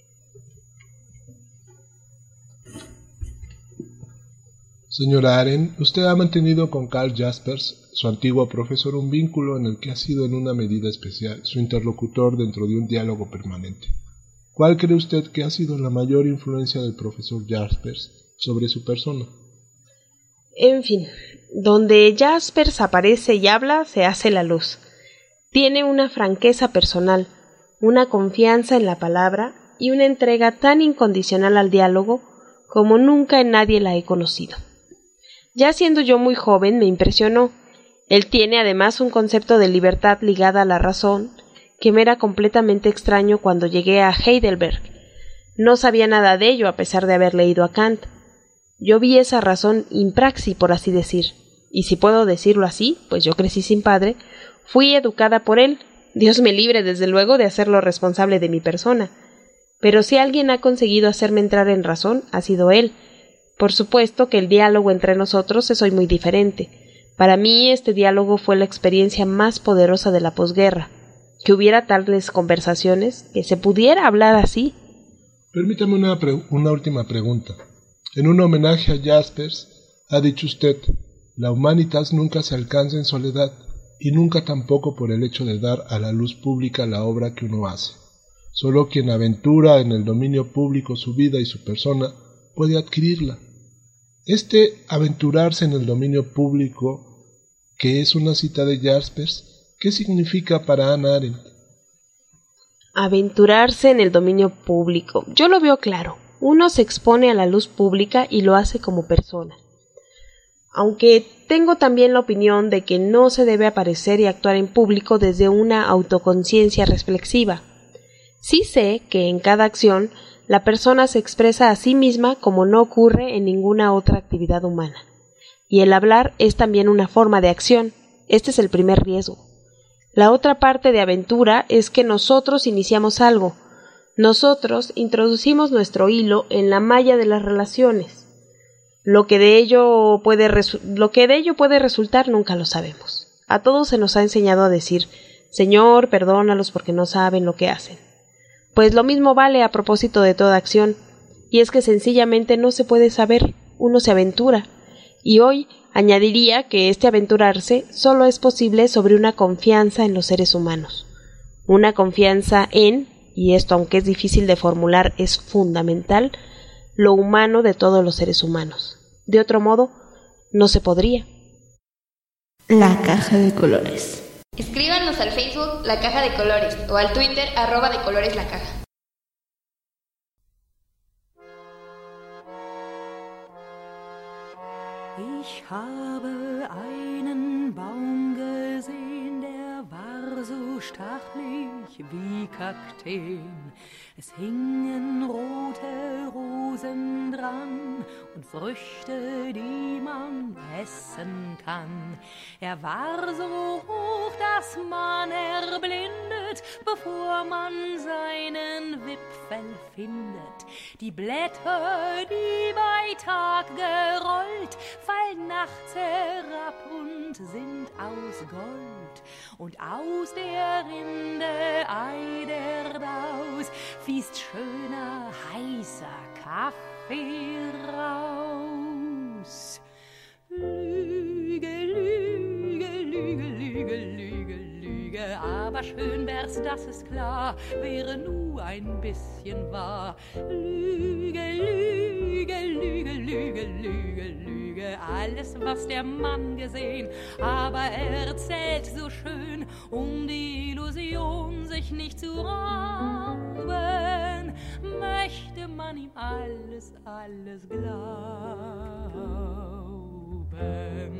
Señora Arendt, usted ha mantenido con Karl Jaspers, su antiguo profesor, un vínculo en el que ha sido en una medida especial su interlocutor dentro de un diálogo permanente. ¿Cuál cree usted que ha sido la mayor influencia del profesor Jaspers sobre su persona? En fin, donde Jaspers aparece y habla, se hace la luz. Tiene una franqueza personal, una confianza en la palabra y una entrega tan incondicional al diálogo como nunca en nadie la he conocido. Ya siendo yo muy joven me impresionó. Él tiene además un concepto de libertad ligada a la razón que me era completamente extraño cuando llegué a Heidelberg. No sabía nada de ello a pesar de haber leído a Kant. Yo vi esa razón in praxi, por así decir. y si puedo decirlo así, pues yo crecí sin padre, fui educada por él. Dios me libre, desde luego, de hacerlo responsable de mi persona. Pero si alguien ha conseguido hacerme entrar en razón, ha sido él. Por supuesto que el diálogo entre nosotros es hoy muy diferente. Para mí este diálogo fue la experiencia más poderosa de la posguerra. Que hubiera tales conversaciones, que se pudiera hablar así. Permítame una, una última pregunta. En un homenaje a Jaspers, ha dicho usted, la humanitas nunca se alcanza en soledad, y nunca tampoco por el hecho de dar a la luz pública la obra que uno hace. Solo quien aventura en el dominio público su vida y su persona puede adquirirla. Este aventurarse en el dominio público, que es una cita de Jaspers, ¿qué significa para Hannah Arendt? Aventurarse en el dominio público. Yo lo veo claro. Uno se expone a la luz pública y lo hace como persona. Aunque tengo también la opinión de que no se debe aparecer y actuar en público desde una autoconciencia reflexiva. Sí sé que en cada acción la persona se expresa a sí misma como no ocurre en ninguna otra actividad humana. Y el hablar es también una forma de acción. Este es el primer riesgo. La otra parte de aventura es que nosotros iniciamos algo. Nosotros introducimos nuestro hilo en la malla de las relaciones. Lo que de ello puede resu- lo que de ello puede resultar nunca lo sabemos. A todos se nos ha enseñado a decir, Señor, perdónalos porque no saben lo que hacen. Pues lo mismo vale a propósito de toda acción, y es que sencillamente no se puede saber, uno se aventura, y hoy añadiría que este aventurarse solo es posible sobre una confianza en los seres humanos, una confianza en, y esto aunque es difícil de formular es fundamental, lo humano de todos los seres humanos. De otro modo, no se podría. La caja de colores. Escríbanos al Facebook La Caja de Colores o al Twitter arroba de colores la caja. Ich habe einen Baum gesehen, der war so stachelig wie Kakteen. Es hingen rote Rosen dran und Früchte, die man essen kann. Er war so hoch, dass man erblindet, bevor man seinen Wipfel findet. Die Blätter, die bei Tag gerollt, fallen nachts herab und sind aus Gold. Und aus der Rinde eidert aus, fließt schöner, heißer Kaffee raus. Lüge, Lüge, Lüge, Lüge, Lüge, Lüge, aber schön wär's, das ist klar, wäre nur ein bisschen wahr. Lüge, Lüge, Lüge, Lüge, Lüge, Lüge, alles, was der Mann gesehen, aber er erzählt so schön, um die Illusion sich nicht zu rauben, möchte man ihm alles, alles glauben.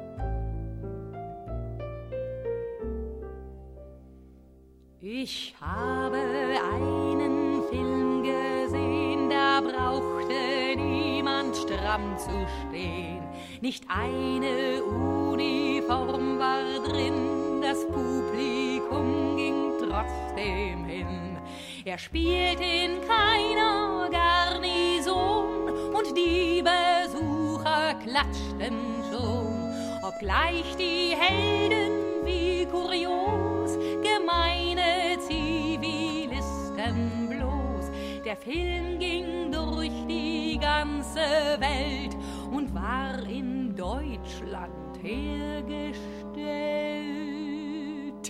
Ich habe einen Film gesehen, da brauchte niemand stramm zu stehen. Nicht eine Uniform war drin, das Publikum ging trotzdem hin. Er spielt in keiner Garnison und die Besucher klatschten schon, obgleich die Helden wie kurios gemeine Zivilisten bloß. Der Film ging durch die ganze Welt und war in Deutschland hergestellt.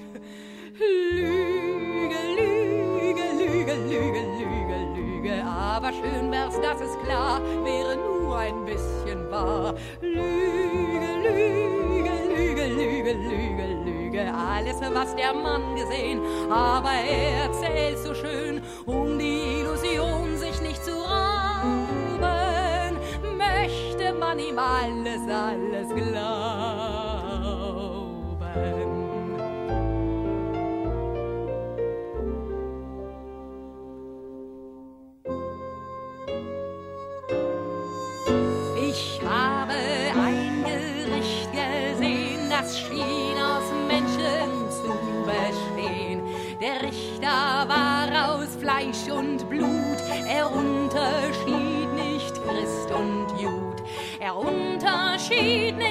Lüge, Lüge, Lüge, Lüge, Lüge, Lüge, aber schön wär's, das ist klar, wäre nur ein bisschen wahr. Lüge, Lüge, Lüge, Lüge, Lüge, Lüge, alles, was der Mann gesehen, aber er erzählt so schön, um die Illusion sich nicht zu rauben, möchte man ihm alles, alles glauben. Ich habe ein Gericht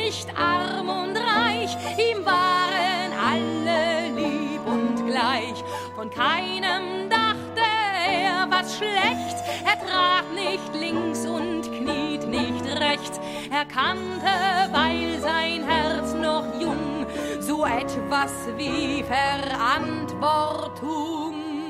nicht arm und reich, ihm waren alle lieb und gleich. Von keinem dachte er was schlecht, er trat nicht links und kniet nicht rechts. Er kannte, weil sein Herz noch jung, so etwas wie Verantwortung.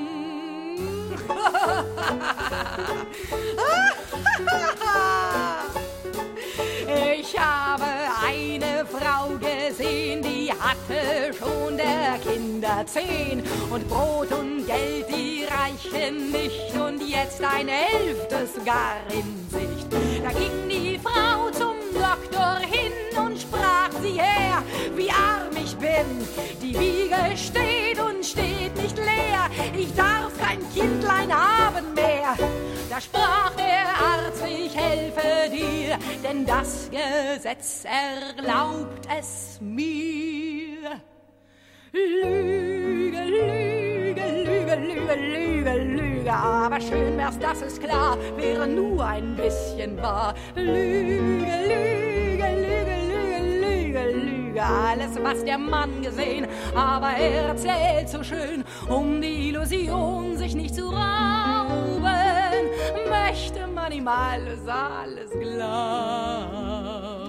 Ich habe eine Frau gesehen, die hatte schon der Kinder zehn. Und Brot und Geld, die reichen nicht, und jetzt ein elftes gar in Sicht. Da ging die Frau zum Doktor hin und sprach, sieh her, wie arm ich bin. Die Wiege steht und steht nicht leer, ich darf kein Kindlein haben mehr. Da sprach der Arzt, ich helfe dir, denn das Gesetz erlaubt es mir. Lüge, Lüge, Lüge, Lüge, Lüge, Lüge, aber schön wär's, das ist klar, wäre nur ein bisschen wahr. Lüge, Lüge, Lüge, Lüge, Lüge, Lüge, alles, was der Mann gesehen, aber er erzählt so schön, um die Illusion sich nicht zu rauben, möchte man ihm alles, alles glauben.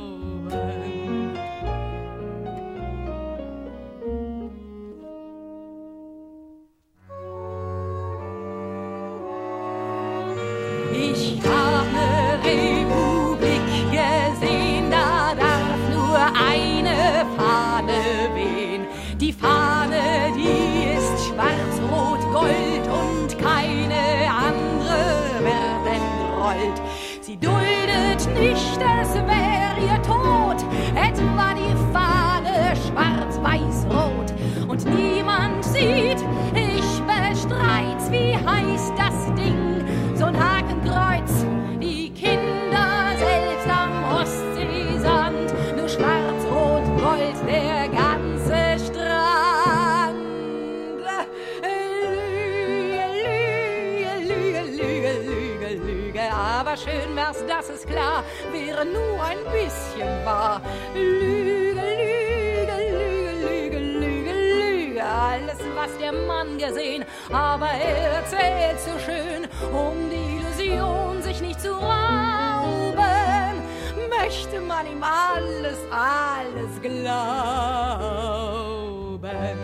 Ich habe eine Republik gesehen, da darf nur eine Fahne wehen. Die Fahne, die ist schwarz, rot, gold und keine andere wird entrollt. Sie duldet nicht, es wäre ihr Tod, etwa die Fahne schwarz, weiß, rot. Und niemand sieht, ich bestreit's, wie heißt das Ding? So ein Hakenkreuz, die Kinder selbst am Ostseesand, nur schwarz, rot, gold, der ganze Strand. Lüge, Lüge, Lüge, Lüge, Lüge, aber schön wär's, das ist klar, wäre nur ein bisschen wahr. Lüge, Lüge, Lüge, Lüge, Lüge, Lüge, alles, was der Mann gesehen, aber er erzählt so schön, um die Illusion sich nicht zu rauben, möchte man ihm alles, alles glauben.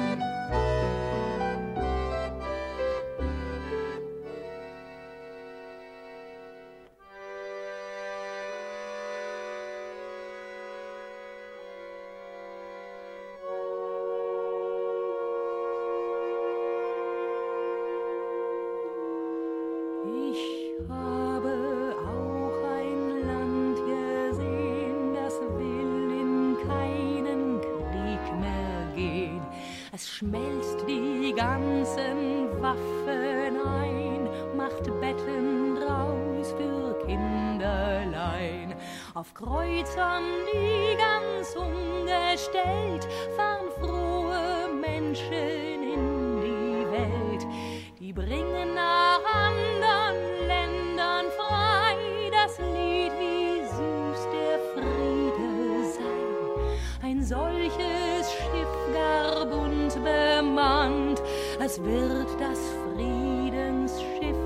Ich habe auch ein Land gesehen, das will in keinen Krieg mehr gehen. Es schmelzt die ganzen Waffen ein, macht Betten draus für Kinderlein. Auf Kreuzern, die ganz ungestellt, fahren frohe Menschen in die Welt. Die bringen nach anderen Ländern frei das Lied, wie süß der Friede sei. Ein solches Schiff gar bunt bemannt, es wird das Friedensschiff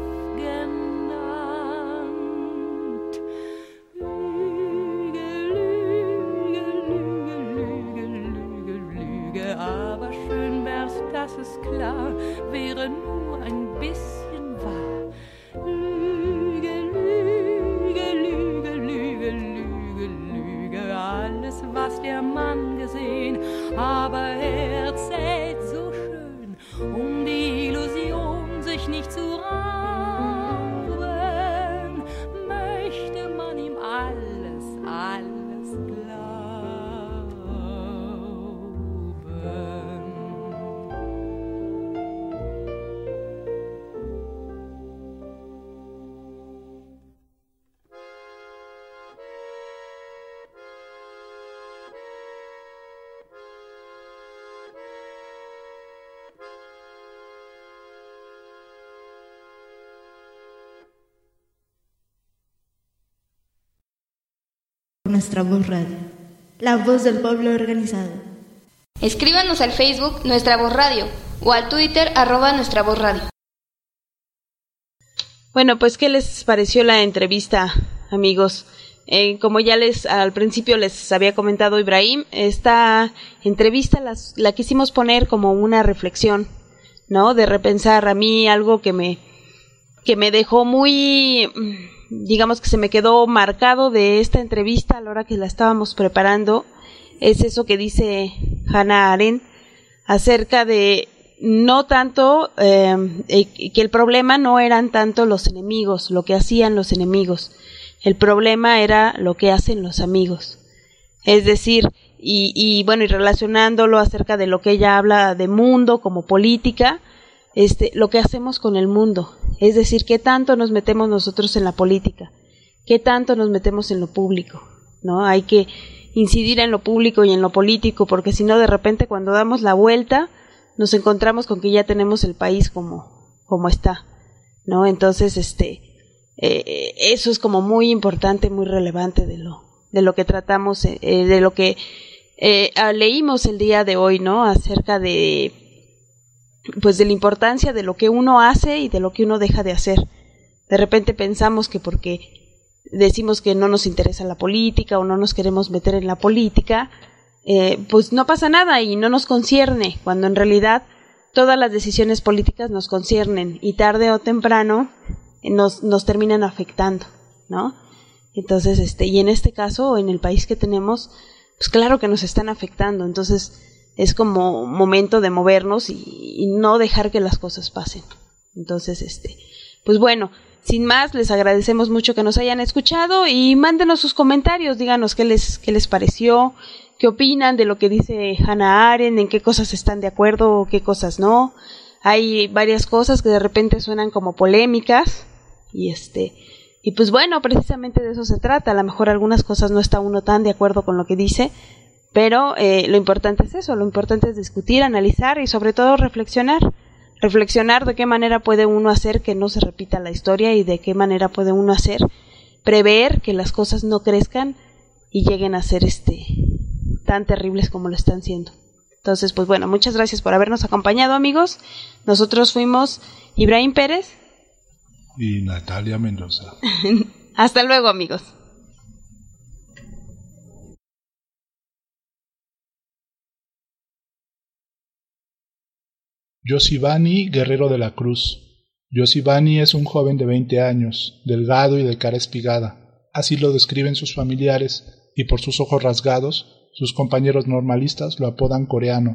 genannt. Lüge, Lüge, Lüge, Lüge, Lüge, Lüge, aber schön wär's, das ist klar, wäre nur ein bisschen wahr. Lüge, Lüge, Lüge, Lüge, Lüge, Lüge, alles, was der Mann gesehen, aber er erzählt so schön, um die Illusion sich nicht zu rauben, möchte man ihm alles, alles glauben. Nuestra Voz Radio. La voz del pueblo organizado. Escríbanos al Facebook Nuestra Voz Radio o al Twitter arroba Nuestra Voz Radio. Bueno, pues ¿qué les pareció la entrevista, amigos? Eh, como ya les al principio les había comentado Ibrahim, esta entrevista las, la quisimos poner como una reflexión, ¿no? De repensar. A mí algo que me que me dejó muy, digamos que se me quedó marcado de esta entrevista a la hora que la estábamos preparando, es eso que dice Hannah Arendt acerca de no tanto, eh, que el problema no eran tanto los enemigos, lo que hacían los enemigos, el problema era lo que hacen los amigos. Es decir, y, y bueno, y relacionándolo acerca de lo que ella habla de mundo como política, este, lo que hacemos con el mundo, es decir, qué tanto nos metemos nosotros en la política, qué tanto nos metemos en lo público, ¿no? Hay que incidir en lo público y en lo político, porque si no, de repente cuando damos la vuelta, nos encontramos con que ya tenemos el país como, como está, ¿no? Entonces, este, eh, eso es como muy importante, muy relevante de lo, de lo que tratamos, eh, de lo que eh, leímos el día de hoy, ¿no? Acerca de, pues, de la importancia de lo que uno hace y de lo que uno deja de hacer. De repente pensamos que porque decimos que no nos interesa la política o no nos queremos meter en la política, Eh, pues no pasa nada y no nos concierne, cuando en realidad todas las decisiones políticas nos conciernen y tarde o temprano nos, nos terminan afectando, ¿no? Entonces, este, y en este caso, en el país que tenemos, pues claro que nos están afectando, entonces es como momento de movernos y, y no dejar que las cosas pasen. Entonces, este, pues bueno, sin más, les agradecemos mucho que nos hayan escuchado y mándenos sus comentarios, díganos qué les, qué les pareció, qué opinan de lo que dice Hannah Arendt, en qué cosas están de acuerdo o qué cosas no. Hay varias cosas que de repente suenan como polémicas y este y pues bueno, precisamente de eso se trata. A lo mejor algunas cosas no está uno tan de acuerdo con lo que dice, pero eh, lo importante es eso, lo importante es discutir, analizar y sobre todo reflexionar. Reflexionar de qué manera puede uno hacer que no se repita la historia y de qué manera puede uno hacer, prever que las cosas no crezcan y lleguen a ser este tan terribles como lo están siendo. Entonces, pues bueno, muchas gracias por habernos acompañado, amigos. Nosotros fuimos Ibrahim Pérez y Natalia Mendoza. Hasta luego, amigos. Yosibani Guerrero de la Cruz. Yosibani es un joven de veinte años, delgado y de cara espigada. Así lo describen sus familiares, y por sus ojos rasgados, sus compañeros normalistas lo apodan coreano.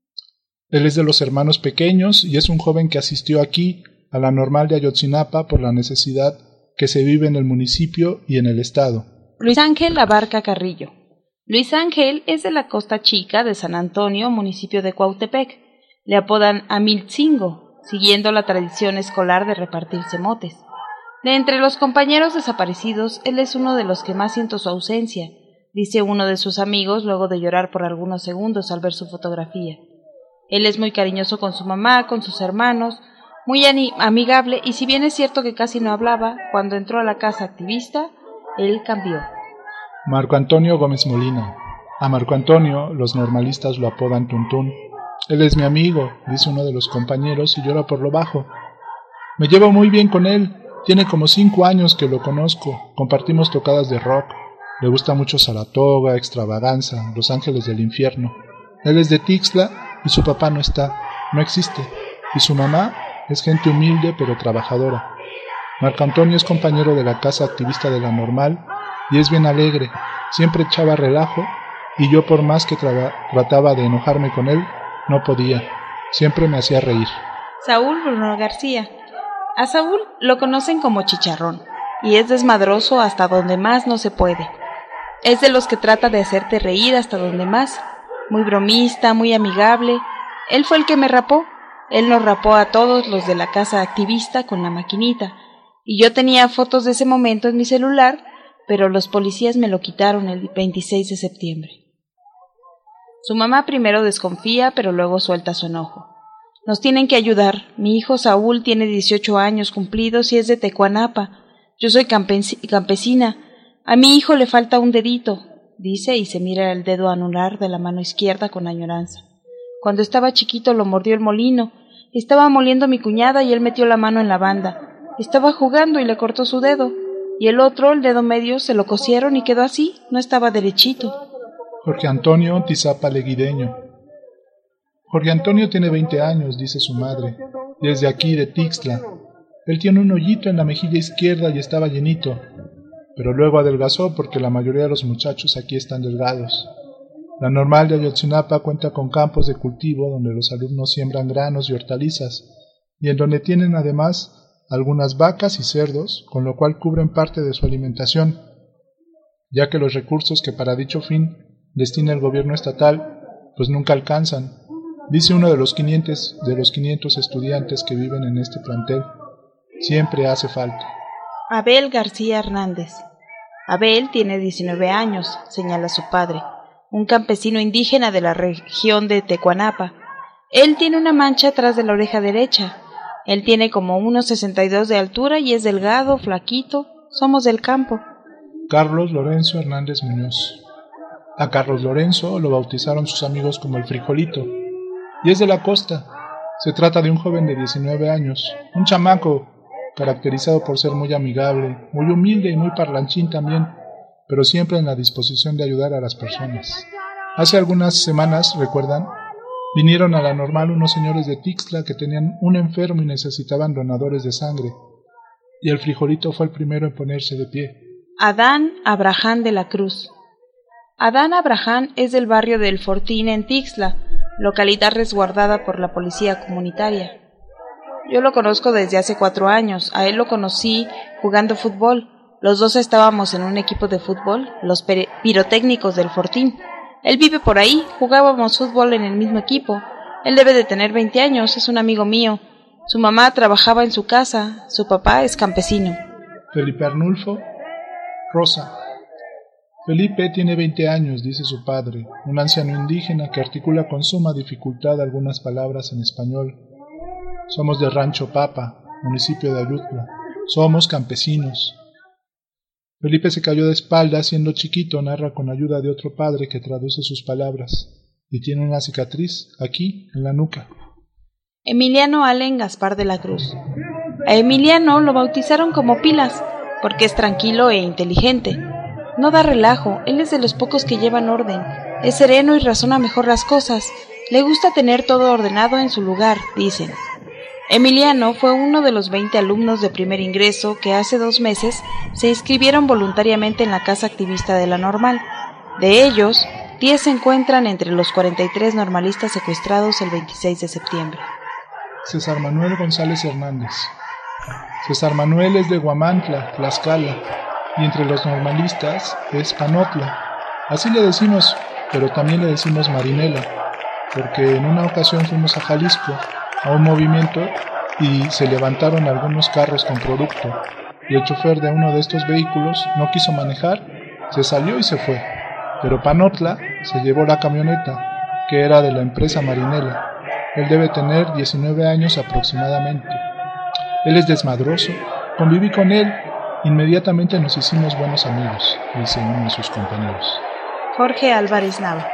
Él es de los hermanos pequeños y es un joven que asistió aquí, a la normal de Ayotzinapa, por la necesidad que se vive en el municipio y en el estado. Luis Ángel Abarca Carrillo. Luis Ángel es de la Costa Chica de San Antonio, municipio de Cuautepec. Le apodan Amiltzingo, siguiendo la tradición escolar de repartir cemotes. De entre los compañeros desaparecidos, él es uno de los que más siento su ausencia, dice uno de sus amigos luego de llorar por algunos segundos al ver su fotografía. Él es muy cariñoso con su mamá, con sus hermanos, muy amigable, y si bien es cierto que casi no hablaba, cuando entró a la casa activista, él cambió. Marco Antonio Gómez Molina. A Marco Antonio los normalistas lo apodan Tuntún. Él es mi amigo, dice uno de los compañeros, y llora por lo bajo. Me llevo muy bien con él, tiene como cinco años que lo conozco, compartimos tocadas de rock. Le gusta mucho Saratoga, Extravaganza, Los Ángeles del Infierno. Él es de Tixla y su papá no está, no existe. Y su mamá es gente humilde pero trabajadora. Marco Antonio es compañero de la casa activista de la Normal y es bien alegre, siempre echaba relajo y yo por más que traba, trataba de enojarme con él, no podía. Siempre me hacía reír. Saúl Bruno García. A Saúl lo conocen como Chicharrón y es desmadroso hasta donde más no se puede. Es de los que trata de hacerte reír hasta donde más, muy bromista, muy amigable. Él fue el que me rapó, él nos rapó a todos los de la casa activista con la maquinita, y yo tenía fotos de ese momento en mi celular, pero los policías me lo quitaron el veintiséis de septiembre. Su mamá primero desconfía, pero luego suelta su enojo. Nos tienen que ayudar, mi hijo Saúl tiene dieciocho años cumplidos y es de Tecuanapa, yo soy campesina. A mi hijo le falta un dedito. dice y se mira el dedo anular de la mano izquierda con añoranza. Cuando estaba chiquito lo mordió el molino. Estaba moliendo mi cuñada y él metió la mano en la banda. Estaba jugando y le cortó su dedo. Y el otro, el dedo medio, se lo cosieron y quedó así, no estaba derechito. Jorge Antonio Tizapa Leguideño. Jorge Antonio tiene veinte años, dice su madre, y es de aquí, de Tixtla. Él tiene un hoyito en la mejilla izquierda y estaba llenito, pero luego adelgazó porque la mayoría de los muchachos aquí están delgados. La Normal de Ayotzinapa cuenta con campos de cultivo donde los alumnos siembran granos y hortalizas, y en donde tienen además algunas vacas y cerdos, con lo cual cubren parte de su alimentación, ya que los recursos que para dicho fin destina el gobierno estatal, pues nunca alcanzan, dice uno de los quinientos, de los quinientos estudiantes que viven en este plantel. Siempre hace falta. Abel García Hernández. Abel tiene diecinueve años, señala su padre, un campesino indígena de la región de Tecuanapa. Él tiene una mancha atrás de la oreja derecha. Él tiene como uno sesenta y dos de altura y es delgado, flaquito. Somos del campo. Carlos Lorenzo Hernández Muñoz. A Carlos Lorenzo lo bautizaron sus amigos como el Frijolito, y es de la costa. Se trata de un joven de diecinueve años, un chamaco caracterizado por ser muy amigable, muy humilde y muy parlanchín también, pero siempre en la disposición de ayudar a las personas. Hace algunas semanas, ¿recuerdan? Vinieron a la Normal unos señores de Tixtla que tenían un enfermo y necesitaban donadores de sangre, y el Frijolito fue el primero en ponerse de pie. Adán Abraham de la Cruz. Adán Abraham es del barrio del Fortín en Tixtla, localidad resguardada por la policía comunitaria. Yo lo conozco desde hace cuatro años, a él lo conocí jugando fútbol. Los dos estábamos en un equipo de fútbol, los pirotécnicos del Fortín. Él vive por ahí, jugábamos fútbol en el mismo equipo. Él debe de tener veinte años, es un amigo mío. Su mamá trabajaba en su casa, su papá es campesino. Felipe Arnulfo Rosa. Felipe tiene veinte años, dice su padre, un anciano indígena que articula con suma dificultad algunas palabras en español. Somos de Rancho Papa, municipio de Ayutla. Somos campesinos. Felipe se cayó de espalda siendo chiquito, narra con ayuda de otro padre que traduce sus palabras, y tiene una cicatriz aquí, en la nuca. Emiliano Allen Gaspar de la Cruz. A Emiliano lo bautizaron como Pilas, porque es tranquilo e inteligente. No da relajo, él es de los pocos que llevan orden. Es sereno y razona mejor las cosas. Le gusta tener todo ordenado en su lugar, dicen. Emiliano fue uno de los veinte alumnos de primer ingreso que hace dos meses se inscribieron voluntariamente en la casa activista de la Normal. De ellos, diez se encuentran entre los cuarenta y tres normalistas secuestrados el veintiséis de septiembre. César Manuel González Hernández. César Manuel es de Huamantla, Tlaxcala, y entre los normalistas es Panotla. Así le decimos, pero también le decimos Marinela, porque en una ocasión fuimos a Jalisco a un movimiento y se levantaron algunos carros con producto, y el chofer de uno de estos vehículos no quiso manejar, se salió y se fue, pero Panotla se llevó la camioneta, que era de la empresa Marinela. Él debe tener diecinueve años aproximadamente. Él es desmadroso, conviví con él, inmediatamente nos hicimos buenos amigos, dice uno de sus compañeros. Jorge Álvarez Nava.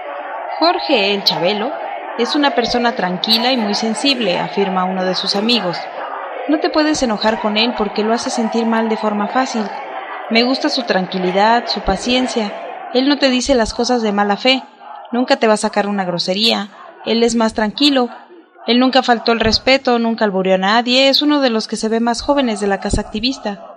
Jorge el Chabelo es una persona tranquila y muy sensible, afirma uno de sus amigos. No te puedes enojar con él porque lo hace sentir mal de forma fácil. Me gusta su tranquilidad, su paciencia. Él no te dice las cosas de mala fe, nunca te va a sacar una grosería. Él es más tranquilo. Él nunca faltó el respeto, nunca albureó a nadie, es uno de los que se ve más jóvenes de la casa activista.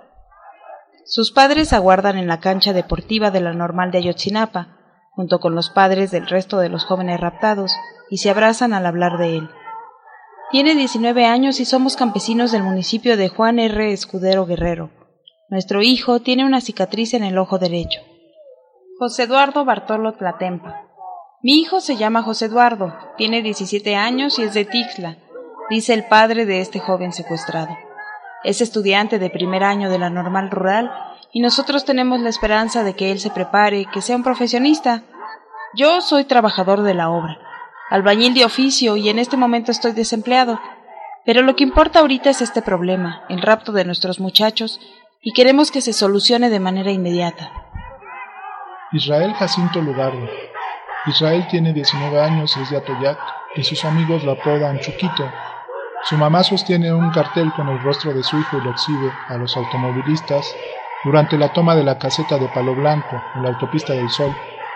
Sus padres aguardan en la cancha deportiva de la Normal de Ayotzinapa, junto con los padres del resto de los jóvenes raptados, y se abrazan al hablar de él. Tiene diecinueve años y somos campesinos del municipio de Juan R. Escudero Guerrero. Nuestro hijo tiene una cicatriz en el ojo derecho. José Eduardo Bartolo Tlatempa. Mi hijo se llama José Eduardo, tiene diecisiete años y es de Tixtla, dice el padre de este joven secuestrado. Es estudiante de primer año de la Normal Rural y nosotros tenemos la esperanza de que él se prepare, que sea un profesionista. Yo soy trabajador de la obra, albañil de oficio y en este momento estoy desempleado. Pero lo que importa ahorita es este problema, el rapto de nuestros muchachos, y queremos que se solucione de manera inmediata. Israel Jacinto Lugardo. Israel tiene diecinueve años, es de Atoyac, y sus amigos lo apodan Chuquito. Su mamá sostiene un cartel con el rostro de su hijo y lo exhibe a los automovilistas durante la toma de la caseta de Palo Blanco en la autopista del Sol.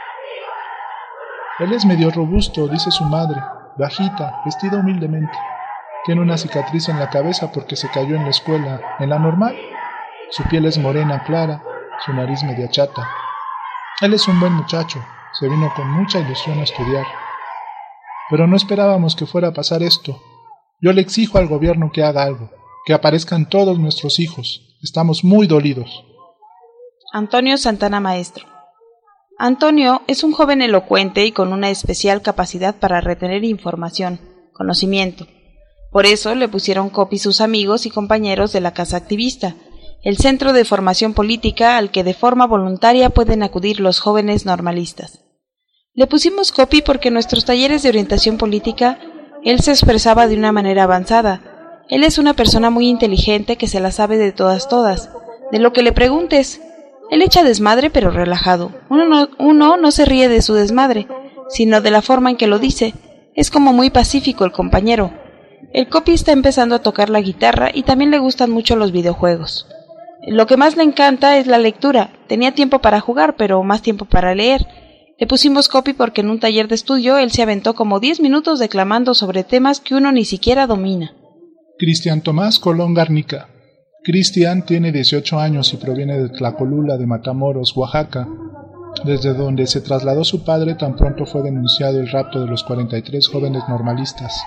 Él es medio robusto, dice su madre, bajita, vestida humildemente. Tiene una cicatriz en la cabeza porque se cayó en la escuela, en la normal. Su piel es morena clara, su nariz media chata. Él es un buen muchacho, se vino con mucha ilusión a estudiar. Pero no esperábamos que fuera a pasar esto. Yo le exijo al gobierno que haga algo, que aparezcan todos nuestros hijos. Estamos muy dolidos. Antonio Santana Maestro. Antonio es un joven elocuente y con una especial capacidad para retener información, conocimiento. Por eso le pusieron copy sus amigos y compañeros de la Casa Activista, el centro de formación política al que de forma voluntaria pueden acudir los jóvenes normalistas. Le pusimos copy porque en nuestros talleres de orientación política él se expresaba de una manera avanzada. Él es una persona muy inteligente que se la sabe de todas todas, de lo que le preguntes. Él echa desmadre pero relajado. Uno no, uno no se ríe de su desmadre, sino de la forma en que lo dice. Es como muy pacífico el compañero. El copy está empezando a tocar la guitarra y también le gustan mucho los videojuegos. Lo que más le encanta es la lectura. Tenía tiempo para jugar, pero más tiempo para leer. Le pusimos copy porque en un taller de estudio él se aventó como diez minutos declamando sobre temas que uno ni siquiera domina. Cristian Tomás Colón Garnica. Cristian tiene dieciocho años y proviene de Tlacolula de Matamoros, Oaxaca, desde donde se trasladó su padre tan pronto fue denunciado el rapto de los cuarenta y tres jóvenes normalistas.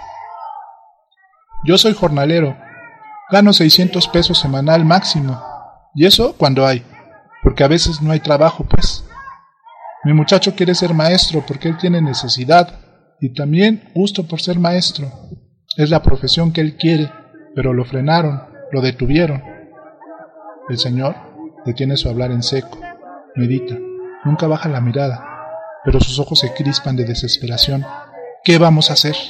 Yo soy jornalero, gano seiscientos pesos semanal máximo, y eso cuando hay, porque a veces no hay trabajo, pues. Mi muchacho quiere ser maestro porque él tiene necesidad y también gusto por ser maestro. Es la profesión que él quiere, pero lo frenaron, lo detuvieron. El señor detiene su hablar en seco, medita, nunca baja la mirada, pero sus ojos se crispan de desesperación. ¿Qué vamos a hacer?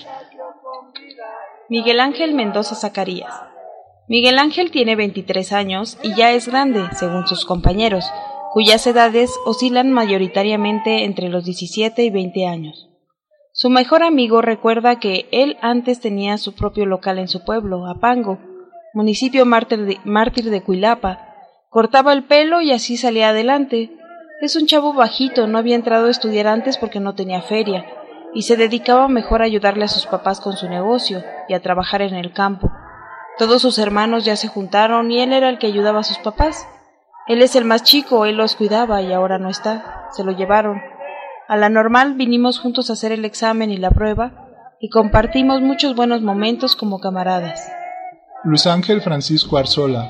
Miguel Ángel Mendoza Zacarías. Miguel Ángel tiene veintitrés años y ya es grande, según sus compañeros, cuyas edades oscilan mayoritariamente entre los diecisiete y veinte años. Su mejor amigo recuerda que él antes tenía su propio local en su pueblo, Apango, municipio mártir de, mártir de Cuilapa. Cortaba el pelo y así salía adelante. Es un chavo bajito, no había entrado a estudiar antes porque no tenía feria, y se dedicaba mejor a ayudarle a sus papás con su negocio y a trabajar en el campo. Todos sus hermanos ya se juntaron y él era el que ayudaba a sus papás. Él es el más chico, él los cuidaba y ahora no está, se lo llevaron. A la normal vinimos juntos a hacer el examen y la prueba y compartimos muchos buenos momentos como camaradas. Luis Ángel Francisco Arzola.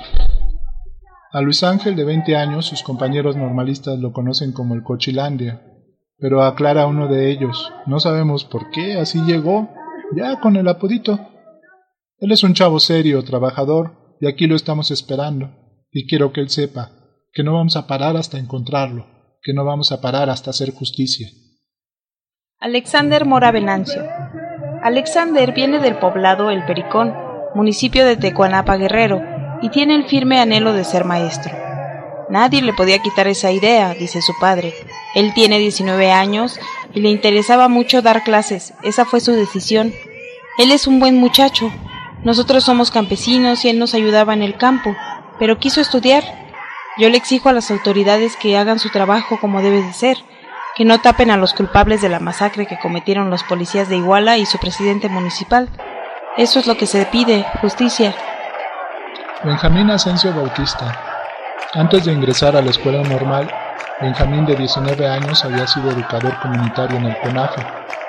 A Luis Ángel, de veinte años, sus compañeros normalistas lo conocen como el Cochilandia, pero aclara uno de ellos, no sabemos por qué, así llegó, ya con el apodito. Él es un chavo serio, trabajador, y aquí lo estamos esperando, y quiero que él sepa que no vamos a parar hasta encontrarlo, que no vamos a parar hasta hacer justicia. Alexander Mora Venancio. Alexander viene del poblado El Pericón, municipio de Tecuanapa, Guerrero, y tiene el firme anhelo de ser maestro. Nadie le podía quitar esa idea, dice su padre. Él tiene diecinueve años y le interesaba mucho dar clases, esa fue su decisión. Él es un buen muchacho. Nosotros somos campesinos y él nos ayudaba en el campo, pero quiso estudiar. Yo le exijo a las autoridades que hagan su trabajo como debe de ser, que no tapen a los culpables de la masacre que cometieron los policías de Iguala y su presidente municipal. Eso es lo que se pide, justicia. Benjamín Asensio Bautista. Antes de ingresar a la escuela normal, Benjamín, de diecinueve años, había sido educador comunitario en el CONAFE.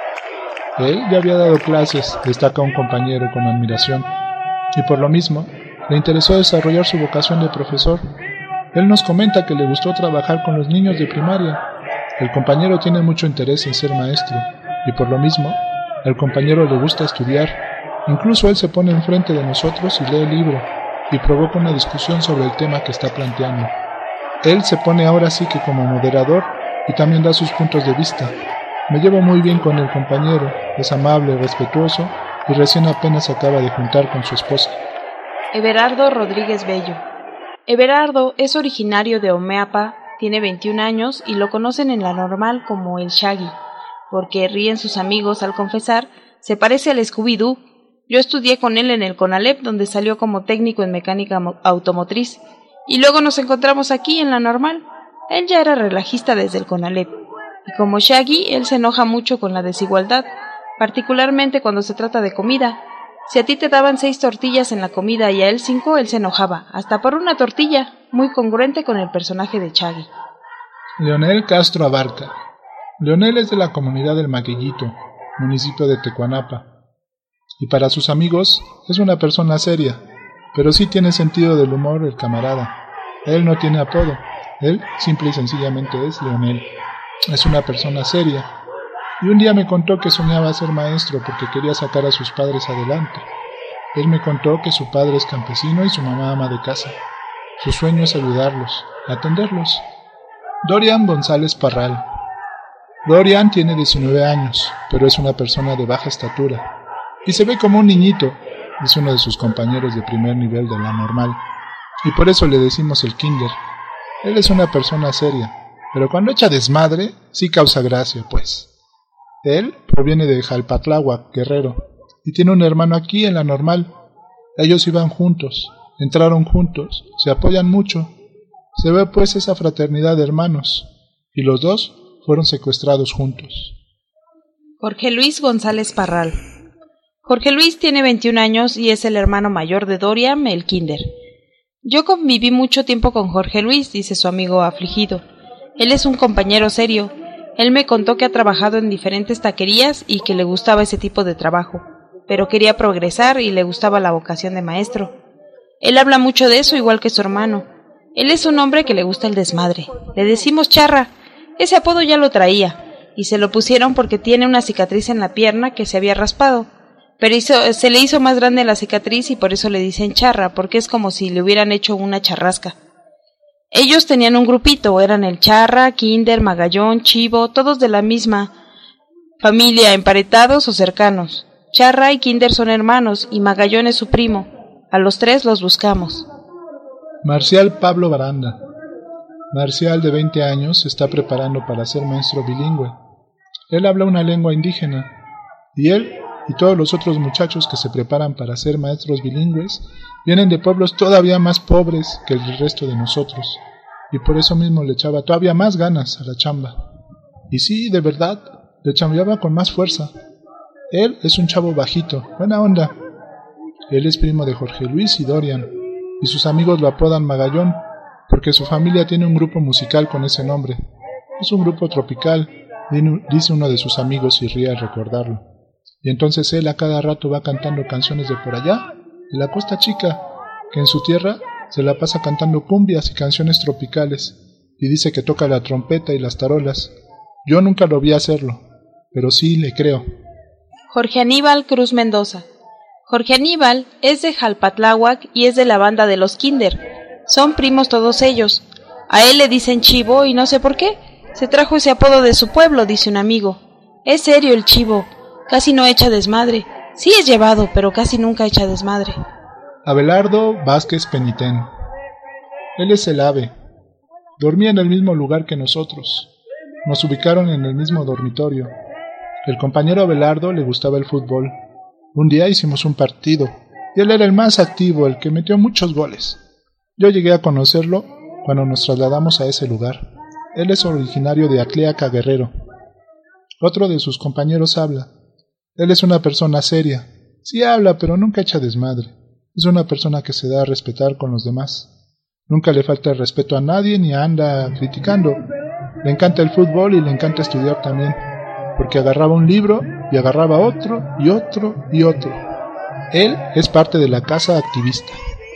Él ya había dado clases, destaca un compañero con admiración, y por lo mismo le interesó desarrollar su vocación de profesor. Él nos comenta que le gustó trabajar con los niños de primaria. El compañero tiene mucho interés en ser maestro, y por lo mismo, al compañero le gusta estudiar. Incluso él se pone enfrente de nosotros y lee el libro, y provoca una discusión sobre el tema que está planteando. Él se pone ahora sí que como moderador, y también da sus puntos de vista. Me llevo muy bien con el compañero, es amable, respetuoso, y recién apenas se acaba de juntar con su esposa. Everardo Rodríguez Bello. Everardo es originario de Omeapa, tiene veintiún años y lo conocen en la normal como el Shaggy, porque ríen sus amigos al confesar, se parece al Scooby-Doo. Yo estudié con él en el CONALEP, donde salió como técnico en mecánica automotriz, y luego nos encontramos aquí en la normal. Él ya era relajista desde el CONALEP, y como Shaggy, él se enoja mucho con la desigualdad, particularmente cuando se trata de comida. Si a ti te daban seis tortillas en la comida y a él cinco, él se enojaba, hasta por una tortilla, muy congruente con el personaje de Shaggy. Leonel Castro Abarca. Leonel es de la comunidad del Maquillito, municipio de Tecuanapa, y para sus amigos es una persona seria, pero sí tiene sentido del humor el camarada. Él no tiene apodo, él simple y sencillamente es Leonel. Es una persona seria. Y un día me contó que soñaba ser maestro porque quería sacar a sus padres adelante. Él me contó que su padre es campesino y su mamá ama de casa. Su sueño es ayudarlos, atenderlos. Dorian González Parral. Dorian tiene diecinueve años, pero es una persona de baja estatura. Y se ve como un niñito, es uno de sus compañeros de primer nivel de la normal. Y por eso le decimos el kinder. Él es una persona seria, pero cuando echa desmadre, sí causa gracia, pues. Él proviene de Jalpatláhuac, Guerrero, y tiene un hermano aquí en la normal. Ellos iban juntos, entraron juntos, se apoyan mucho. Se ve pues esa fraternidad de hermanos, y los dos fueron secuestrados juntos. Jorge Luis González Parral. Jorge Luis tiene veintiún años y es el hermano mayor de Dorian, el kinder. Yo conviví mucho tiempo con Jorge Luis, dice su amigo afligido. Él es un compañero serio. Él me contó que ha trabajado en diferentes taquerías y que le gustaba ese tipo de trabajo, pero quería progresar y le gustaba la vocación de maestro. Él habla mucho de eso, igual que su hermano. Él es un hombre que le gusta el desmadre. Le decimos charra. Ese apodo ya lo traía, y se lo pusieron porque tiene una cicatriz en la pierna que se había raspado, pero hizo, se le hizo más grande la cicatriz y por eso le dicen charra, porque es como si le hubieran hecho una charrasca. Ellos tenían un grupito, eran el Charra, Kinder, Magallón, Chivo, todos de la misma familia, emparentados o cercanos. Charra y Kinder son hermanos y Magallón es su primo. A los tres los buscamos. Marcial Pablo Baranda. Marcial, de veinte años, se está preparando para ser maestro bilingüe. Él habla una lengua indígena, y él y todos los otros muchachos que se preparan para ser maestros bilingües vienen de pueblos todavía más pobres que el resto de nosotros, y por eso mismo le echaba todavía más ganas a la chamba. Y sí, de verdad, le chambeaba con más fuerza. Él es un chavo bajito, buena onda. Él es primo de Jorge Luis y Dorian, y sus amigos lo apodan Magallón, porque su familia tiene un grupo musical con ese nombre. Es un grupo tropical, dice uno de sus amigos y ríe al recordarlo. Y entonces él a cada rato va cantando canciones de por allá, de la Costa Chica, que en su tierra se la pasa cantando cumbias y canciones tropicales, y dice que toca la trompeta y las tarolas. Yo nunca lo vi hacerlo, pero sí le creo. Jorge Aníbal Cruz Mendoza. Jorge Aníbal es de Jalpatláhuac y es de la banda de los Kinder. Son primos todos ellos. A él le dicen Chivo y no sé por qué. Se trajo ese apodo de su pueblo, dice un amigo. Es serio el Chivo. Casi no echa desmadre. Sí es llevado, pero casi nunca echa desmadre. Abelardo Vázquez Penitén. Él es el ave. Dormía en el mismo lugar que nosotros. Nos ubicaron en el mismo dormitorio. El compañero Abelardo le gustaba el fútbol. Un día hicimos un partido, y él era el más activo, el que metió muchos goles. Yo llegué a conocerlo cuando nos trasladamos a ese lugar. Él es originario de Atliaca, Guerrero. Otro de sus compañeros habla. Él es una persona seria. Sí habla, pero nunca echa desmadre. Es una persona que se da a respetar con los demás. Nunca le falta el respeto a nadie ni anda criticando. Le encanta el fútbol y le encanta estudiar también, porque agarraba un libro y agarraba otro y otro y otro. Él es parte de la casa activista.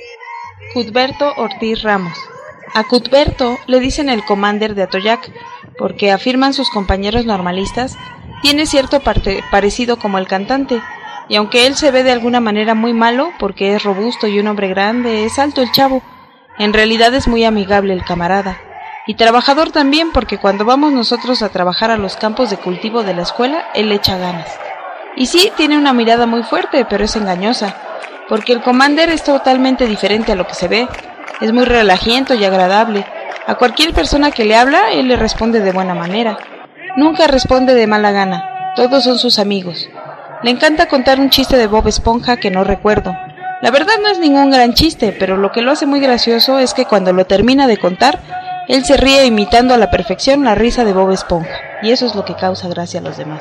Cuthberto Ortiz Ramos. A Cuthberto le dicen el commander de Atoyac, porque afirman sus compañeros normalistas, tiene cierto parte parecido como el cantante, y aunque él se ve de alguna manera muy malo, porque es robusto y un hombre grande, es alto el chavo, en realidad es muy amigable el camarada, y trabajador también, porque cuando vamos nosotros a trabajar a los campos de cultivo de la escuela, él le echa ganas. Y sí, tiene una mirada muy fuerte, pero es engañosa, porque el commander es totalmente diferente a lo que se ve. Es muy relajiento y agradable, A cualquier persona que le habla, él le responde de buena manera. Nunca responde de mala gana, todos son sus amigos. Le encanta contar un chiste de Bob Esponja que no recuerdo. La verdad no es ningún gran chiste, pero lo que lo hace muy gracioso es que cuando lo termina de contar, él se ríe imitando a la perfección la risa de Bob Esponja, y eso es lo que causa gracia a los demás.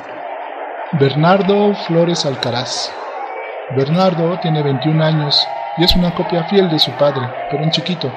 Bernardo Flores Alcaraz. Bernardo tiene veintiún años y es una copia fiel de su padre, pero en chiquito.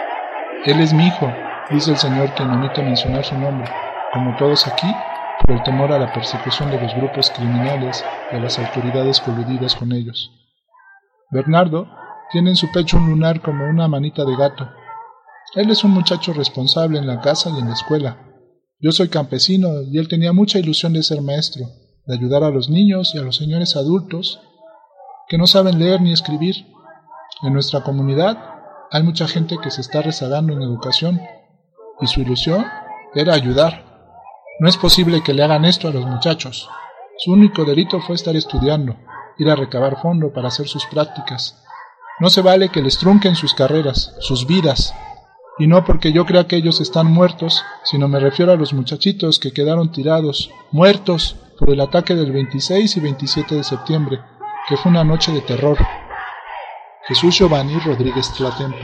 Él es mi hijo, dice el señor, quien omite mencionar su nombre, como todos aquí, por el temor a la persecución de los grupos criminales y a las autoridades coludidas con ellos. Bernardo tiene en su pecho un lunar como una manita de gato. Él es un muchacho responsable en la casa y en la escuela. Yo soy campesino y él tenía mucha ilusión de ser maestro, de ayudar a los niños y a los señores adultos que no saben leer ni escribir. En nuestra comunidad hay mucha gente que se está rezagando en educación y su ilusión era ayudar. No es posible que le hagan esto a los muchachos. Su único delito fue estar estudiando, ir a recabar fondo para hacer sus prácticas. No se vale que les trunquen sus carreras, sus vidas. Y no porque yo crea que ellos están muertos, sino me refiero a los muchachitos que quedaron tirados, muertos, por el ataque del veintiséis y veintisiete de septiembre, que fue una noche de terror. Jesús Giovanni Rodríguez Tlatempa.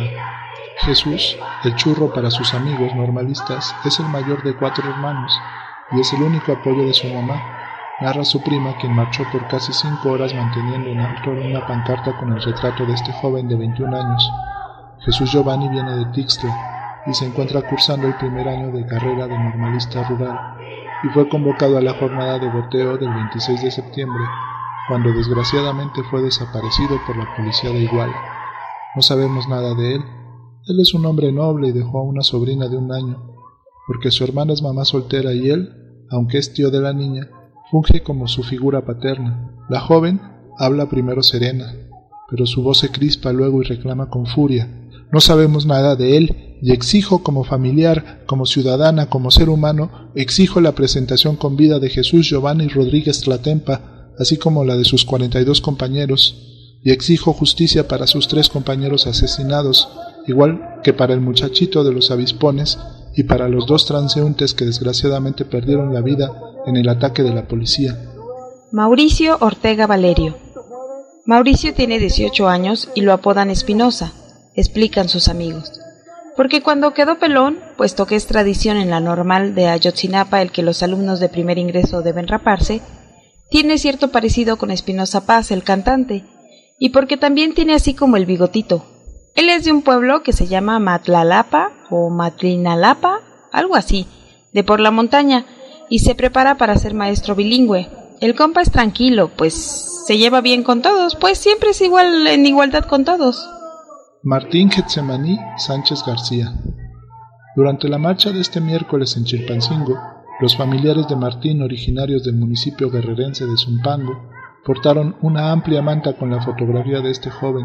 Jesús, el churro para sus amigos normalistas, es el mayor de cuatro hermanos y es el único apoyo de su mamá, narra su prima, quien marchó por casi cinco horas manteniendo en alto una pancarta con el retrato de este joven de veintiún años. Jesús Giovanni viene de Tixtla y se encuentra cursando el primer año de carrera de normalista rural y fue convocado a la jornada de boteo del veintiséis de septiembre, cuando desgraciadamente fue desaparecido por la policía de Iguala. No sabemos nada de él. Él es un hombre noble y dejó a una sobrina de un año, porque su hermana es mamá soltera y él, aunque es tío de la niña, funge como su figura paterna. La joven habla primero serena, pero su voz se crispa luego y reclama con furia. No sabemos nada de él y exijo como familiar, como ciudadana, como ser humano, exijo la presentación con vida de Jesús Giovanni Rodríguez Tlatempa, así como la de sus cuarenta y dos compañeros, y exijo justicia para sus tres compañeros asesinados, igual que para el muchachito de los avispones y para los dos transeúntes que desgraciadamente perdieron la vida en el ataque de la policía. Mauricio Ortega Valerio. Mauricio tiene dieciocho años y lo apodan Espinosa, explican sus amigos, porque cuando quedó pelón, puesto que es tradición en la normal de Ayotzinapa el que los alumnos de primer ingreso deben raparse, tiene cierto parecido con Espinosa Paz, el cantante, y porque también tiene así como el bigotito. Él es de un pueblo que se llama Matlalapa o Matlinalapa, algo así, de por la montaña, y se prepara para ser maestro bilingüe. El compa es tranquilo, pues se lleva bien con todos, pues siempre es igual en igualdad con todos. Martín Getsemaní Sánchez García. Durante la marcha de este miércoles en Chilpancingo, los familiares de Martín, originarios del municipio guerrerense de Zumpango, portaron una amplia manta con la fotografía de este joven.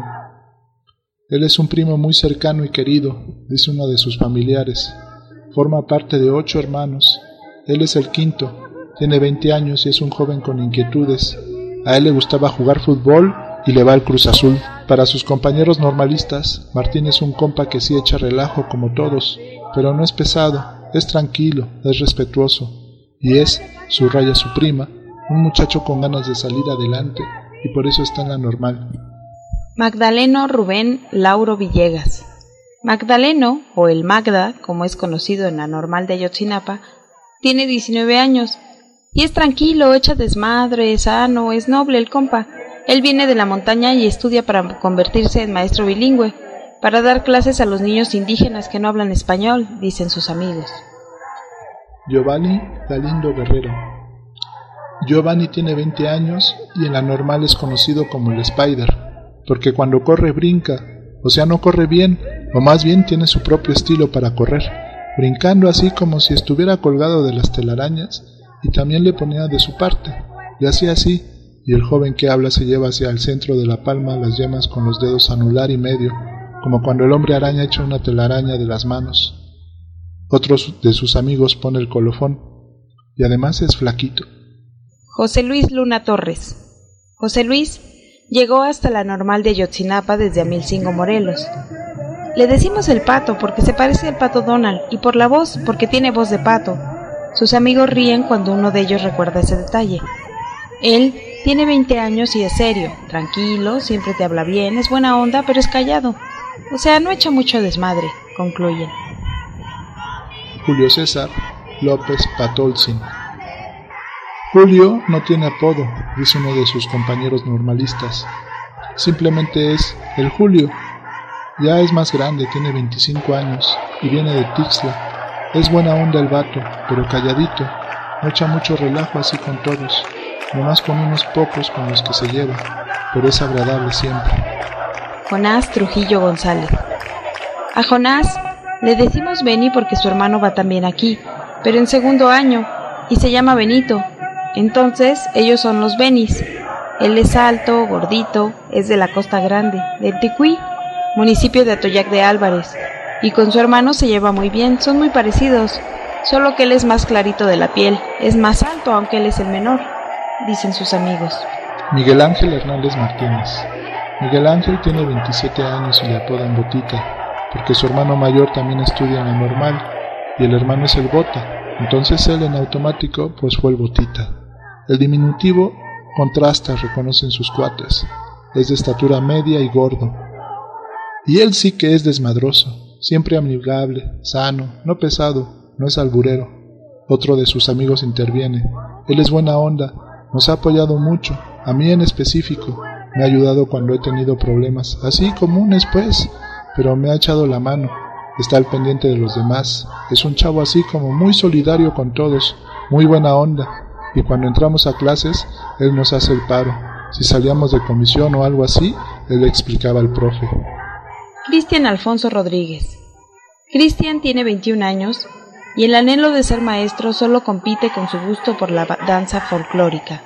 Él es un primo muy cercano y querido, dice uno de sus familiares. Forma parte de ocho hermanos. Él es el quinto, tiene veinte años y es un joven con inquietudes. A él le gustaba jugar fútbol y le va al Cruz Azul. Para sus compañeros normalistas, Martín es un compa que sí echa relajo como todos, pero no es pesado, es tranquilo, es respetuoso, y es, subraya su prima, un muchacho con ganas de salir adelante, y por eso está en la normal. Magdaleno Rubén Lauro Villegas. Magdaleno, o el Magda, como es conocido en la normal de Ayotzinapa, tiene diecinueve años, y es tranquilo, echa desmadre, sano, es noble el compa. Él viene de la montaña y estudia para convertirse en maestro bilingüe, para dar clases a los niños indígenas que no hablan español, dicen sus amigos. Giovanni Galindo Guerrero. Giovanni tiene veinte años y en la normal es conocido como el Spider, porque cuando corre brinca, o sea no corre bien, o más bien tiene su propio estilo para correr, brincando así como si estuviera colgado de las telarañas, y también le ponía de su parte, y hacía así, y el joven que habla se lleva hacia el centro de la palma las yemas con los dedos anular y medio, como cuando el hombre araña echa una telaraña de las manos. Otro de sus amigos pone el colofón, y además es flaquito. José Luis Luna Torres. José Luis llegó hasta la normal de Ayotzinapa desde Amilcingo, Morelos. Le decimos el pato porque se parece al pato Donald y por la voz porque tiene voz de pato. Sus amigos ríen cuando uno de ellos recuerda ese detalle. Él tiene veinte años y es serio, tranquilo, siempre te habla bien, es buena onda, pero es callado. O sea, no echa mucho desmadre, concluyen. Julio César López Patolzin. Julio no tiene apodo, dice uno de sus compañeros normalistas. Simplemente es el Julio. Ya es más grande, tiene veinticinco años y viene de Tixla. Es buena onda el vato, pero calladito. No echa mucho relajo así con todos, nomás con unos pocos con los que se lleva, pero es agradable siempre. Jonás Trujillo González. A Jonás le decimos Beni porque su hermano va también aquí, pero en segundo año, y se llama Benito. Entonces, ellos son los Benis. Él es alto, gordito, es de la Costa Grande, de Ticuí, municipio de Atoyac de Álvarez, y con su hermano se lleva muy bien, son muy parecidos, solo que él es más clarito de la piel, es más alto aunque él es el menor, dicen sus amigos. Miguel Ángel Hernández Martínez. Miguel Ángel tiene veintisiete años y le apodan Botita, porque su hermano mayor también estudia en la normal, y el hermano es el Bota, entonces él en automático pues fue el Botita. El diminutivo contrasta, reconocen sus cuates, es de estatura media y gordo. Y él sí que es desmadroso, siempre amigable, sano, no pesado, no es alburero. Otro de sus amigos interviene, él es buena onda, nos ha apoyado mucho, a mí en específico, me ha ayudado cuando he tenido problemas, así comunes pues, pero me ha echado la mano, está al pendiente de los demás, es un chavo así como muy solidario con todos, muy buena onda, y cuando entramos a clases, él nos hace el paro, si salíamos de comisión o algo así, él le explicaba al profe. Cristian Alfonso Rodríguez. Cristian tiene veintiún años y el anhelo de ser maestro solo compite con su gusto por la danza folclórica.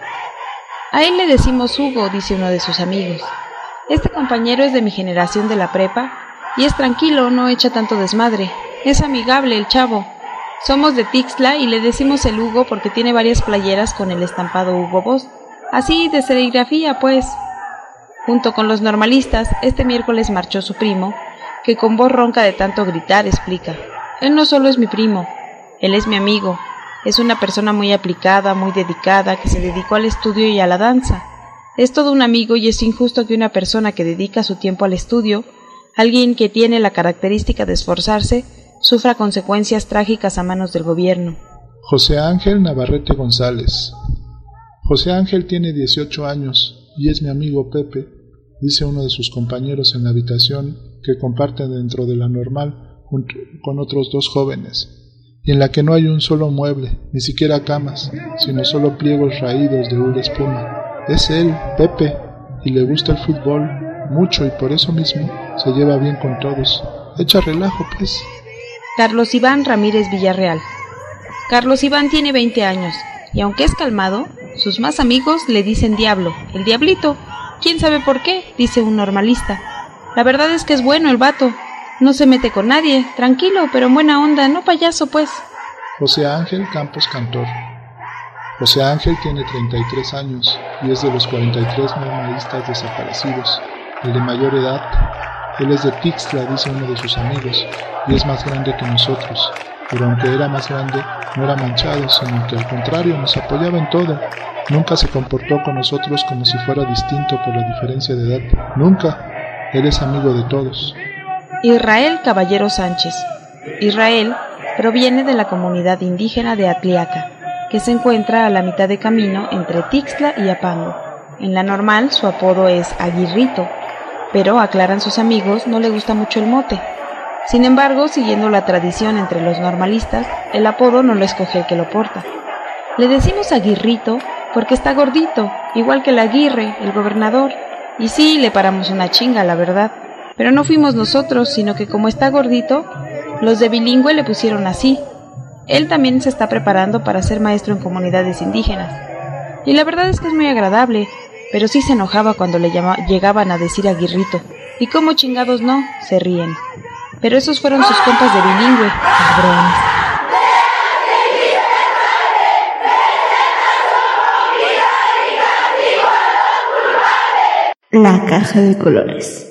A él le decimos Hugo, dice uno de sus amigos. Este compañero es de mi generación de la prepa y es tranquilo, no echa tanto desmadre. Es amigable el chavo. Somos de Tixla y le decimos el Hugo porque tiene varias playeras con el estampado Hugo Boss. Así de serigrafía, pues. Junto con los normalistas, este miércoles marchó su primo, que con voz ronca de tanto gritar explica. Él no solo es mi primo, él es mi amigo. Es una persona muy aplicada, muy dedicada, que se dedicó al estudio y a la danza. Es todo un amigo y es injusto que una persona que dedica su tiempo al estudio, alguien que tiene la característica de esforzarse, sufra consecuencias trágicas a manos del gobierno. José Ángel Navarrete González. José Ángel tiene dieciocho años y es mi amigo Pepe, dice uno de sus compañeros en la habitación que comparten dentro de la normal junto con otros dos jóvenes, y en la que no hay un solo mueble, ni siquiera camas, sino solo pliegos raídos de una espuma. Es él, Pepe, y le gusta el fútbol mucho y por eso mismo se lleva bien con todos. Echa relajo, pues. Carlos Iván Ramírez Villarreal. Carlos Iván tiene veinte años, y aunque es calmado, sus más amigos le dicen Diablo, el Diablito. ¿Quién sabe por qué?, dice un normalista. La verdad es que es bueno el vato. No se mete con nadie, tranquilo, pero en buena onda, no payaso, pues. José Ángel Campos Cantor. José Ángel tiene treinta y tres años y es de los cuarenta y tres normalistas desaparecidos, el de mayor edad. Él es de Tixla, dice uno de sus amigos, y es más grande que nosotros, pero aunque era más grande, no era manchado, sino que al contrario nos apoyaba en todo. Nunca se comportó con nosotros como si fuera distinto por la diferencia de edad. Nunca. Él es amigo de todos. Israel Caballero Sánchez. Israel proviene de la comunidad indígena de Atliaca, que se encuentra a la mitad de camino entre Tixla y Apango. En la normal su apodo es Aguirrito, pero aclaran sus amigos, no le gusta mucho el mote. Sin embargo, siguiendo la tradición entre los normalistas, el apodo no lo escoge el que lo porta. Le decimos Aguirrito porque está gordito, igual que el Aguirre, el gobernador. Y sí, le paramos una chinga, la verdad. Pero no fuimos nosotros, sino que como está gordito, los de bilingüe le pusieron así. Él también se está preparando para ser maestro en comunidades indígenas. Y la verdad es que es muy agradable, pero sí se enojaba cuando le llama, llegaban a decir Aguirrito. Y como chingados no, se ríen. Pero esos fueron sus compas de bilingüe, cabrones. La caja de colores.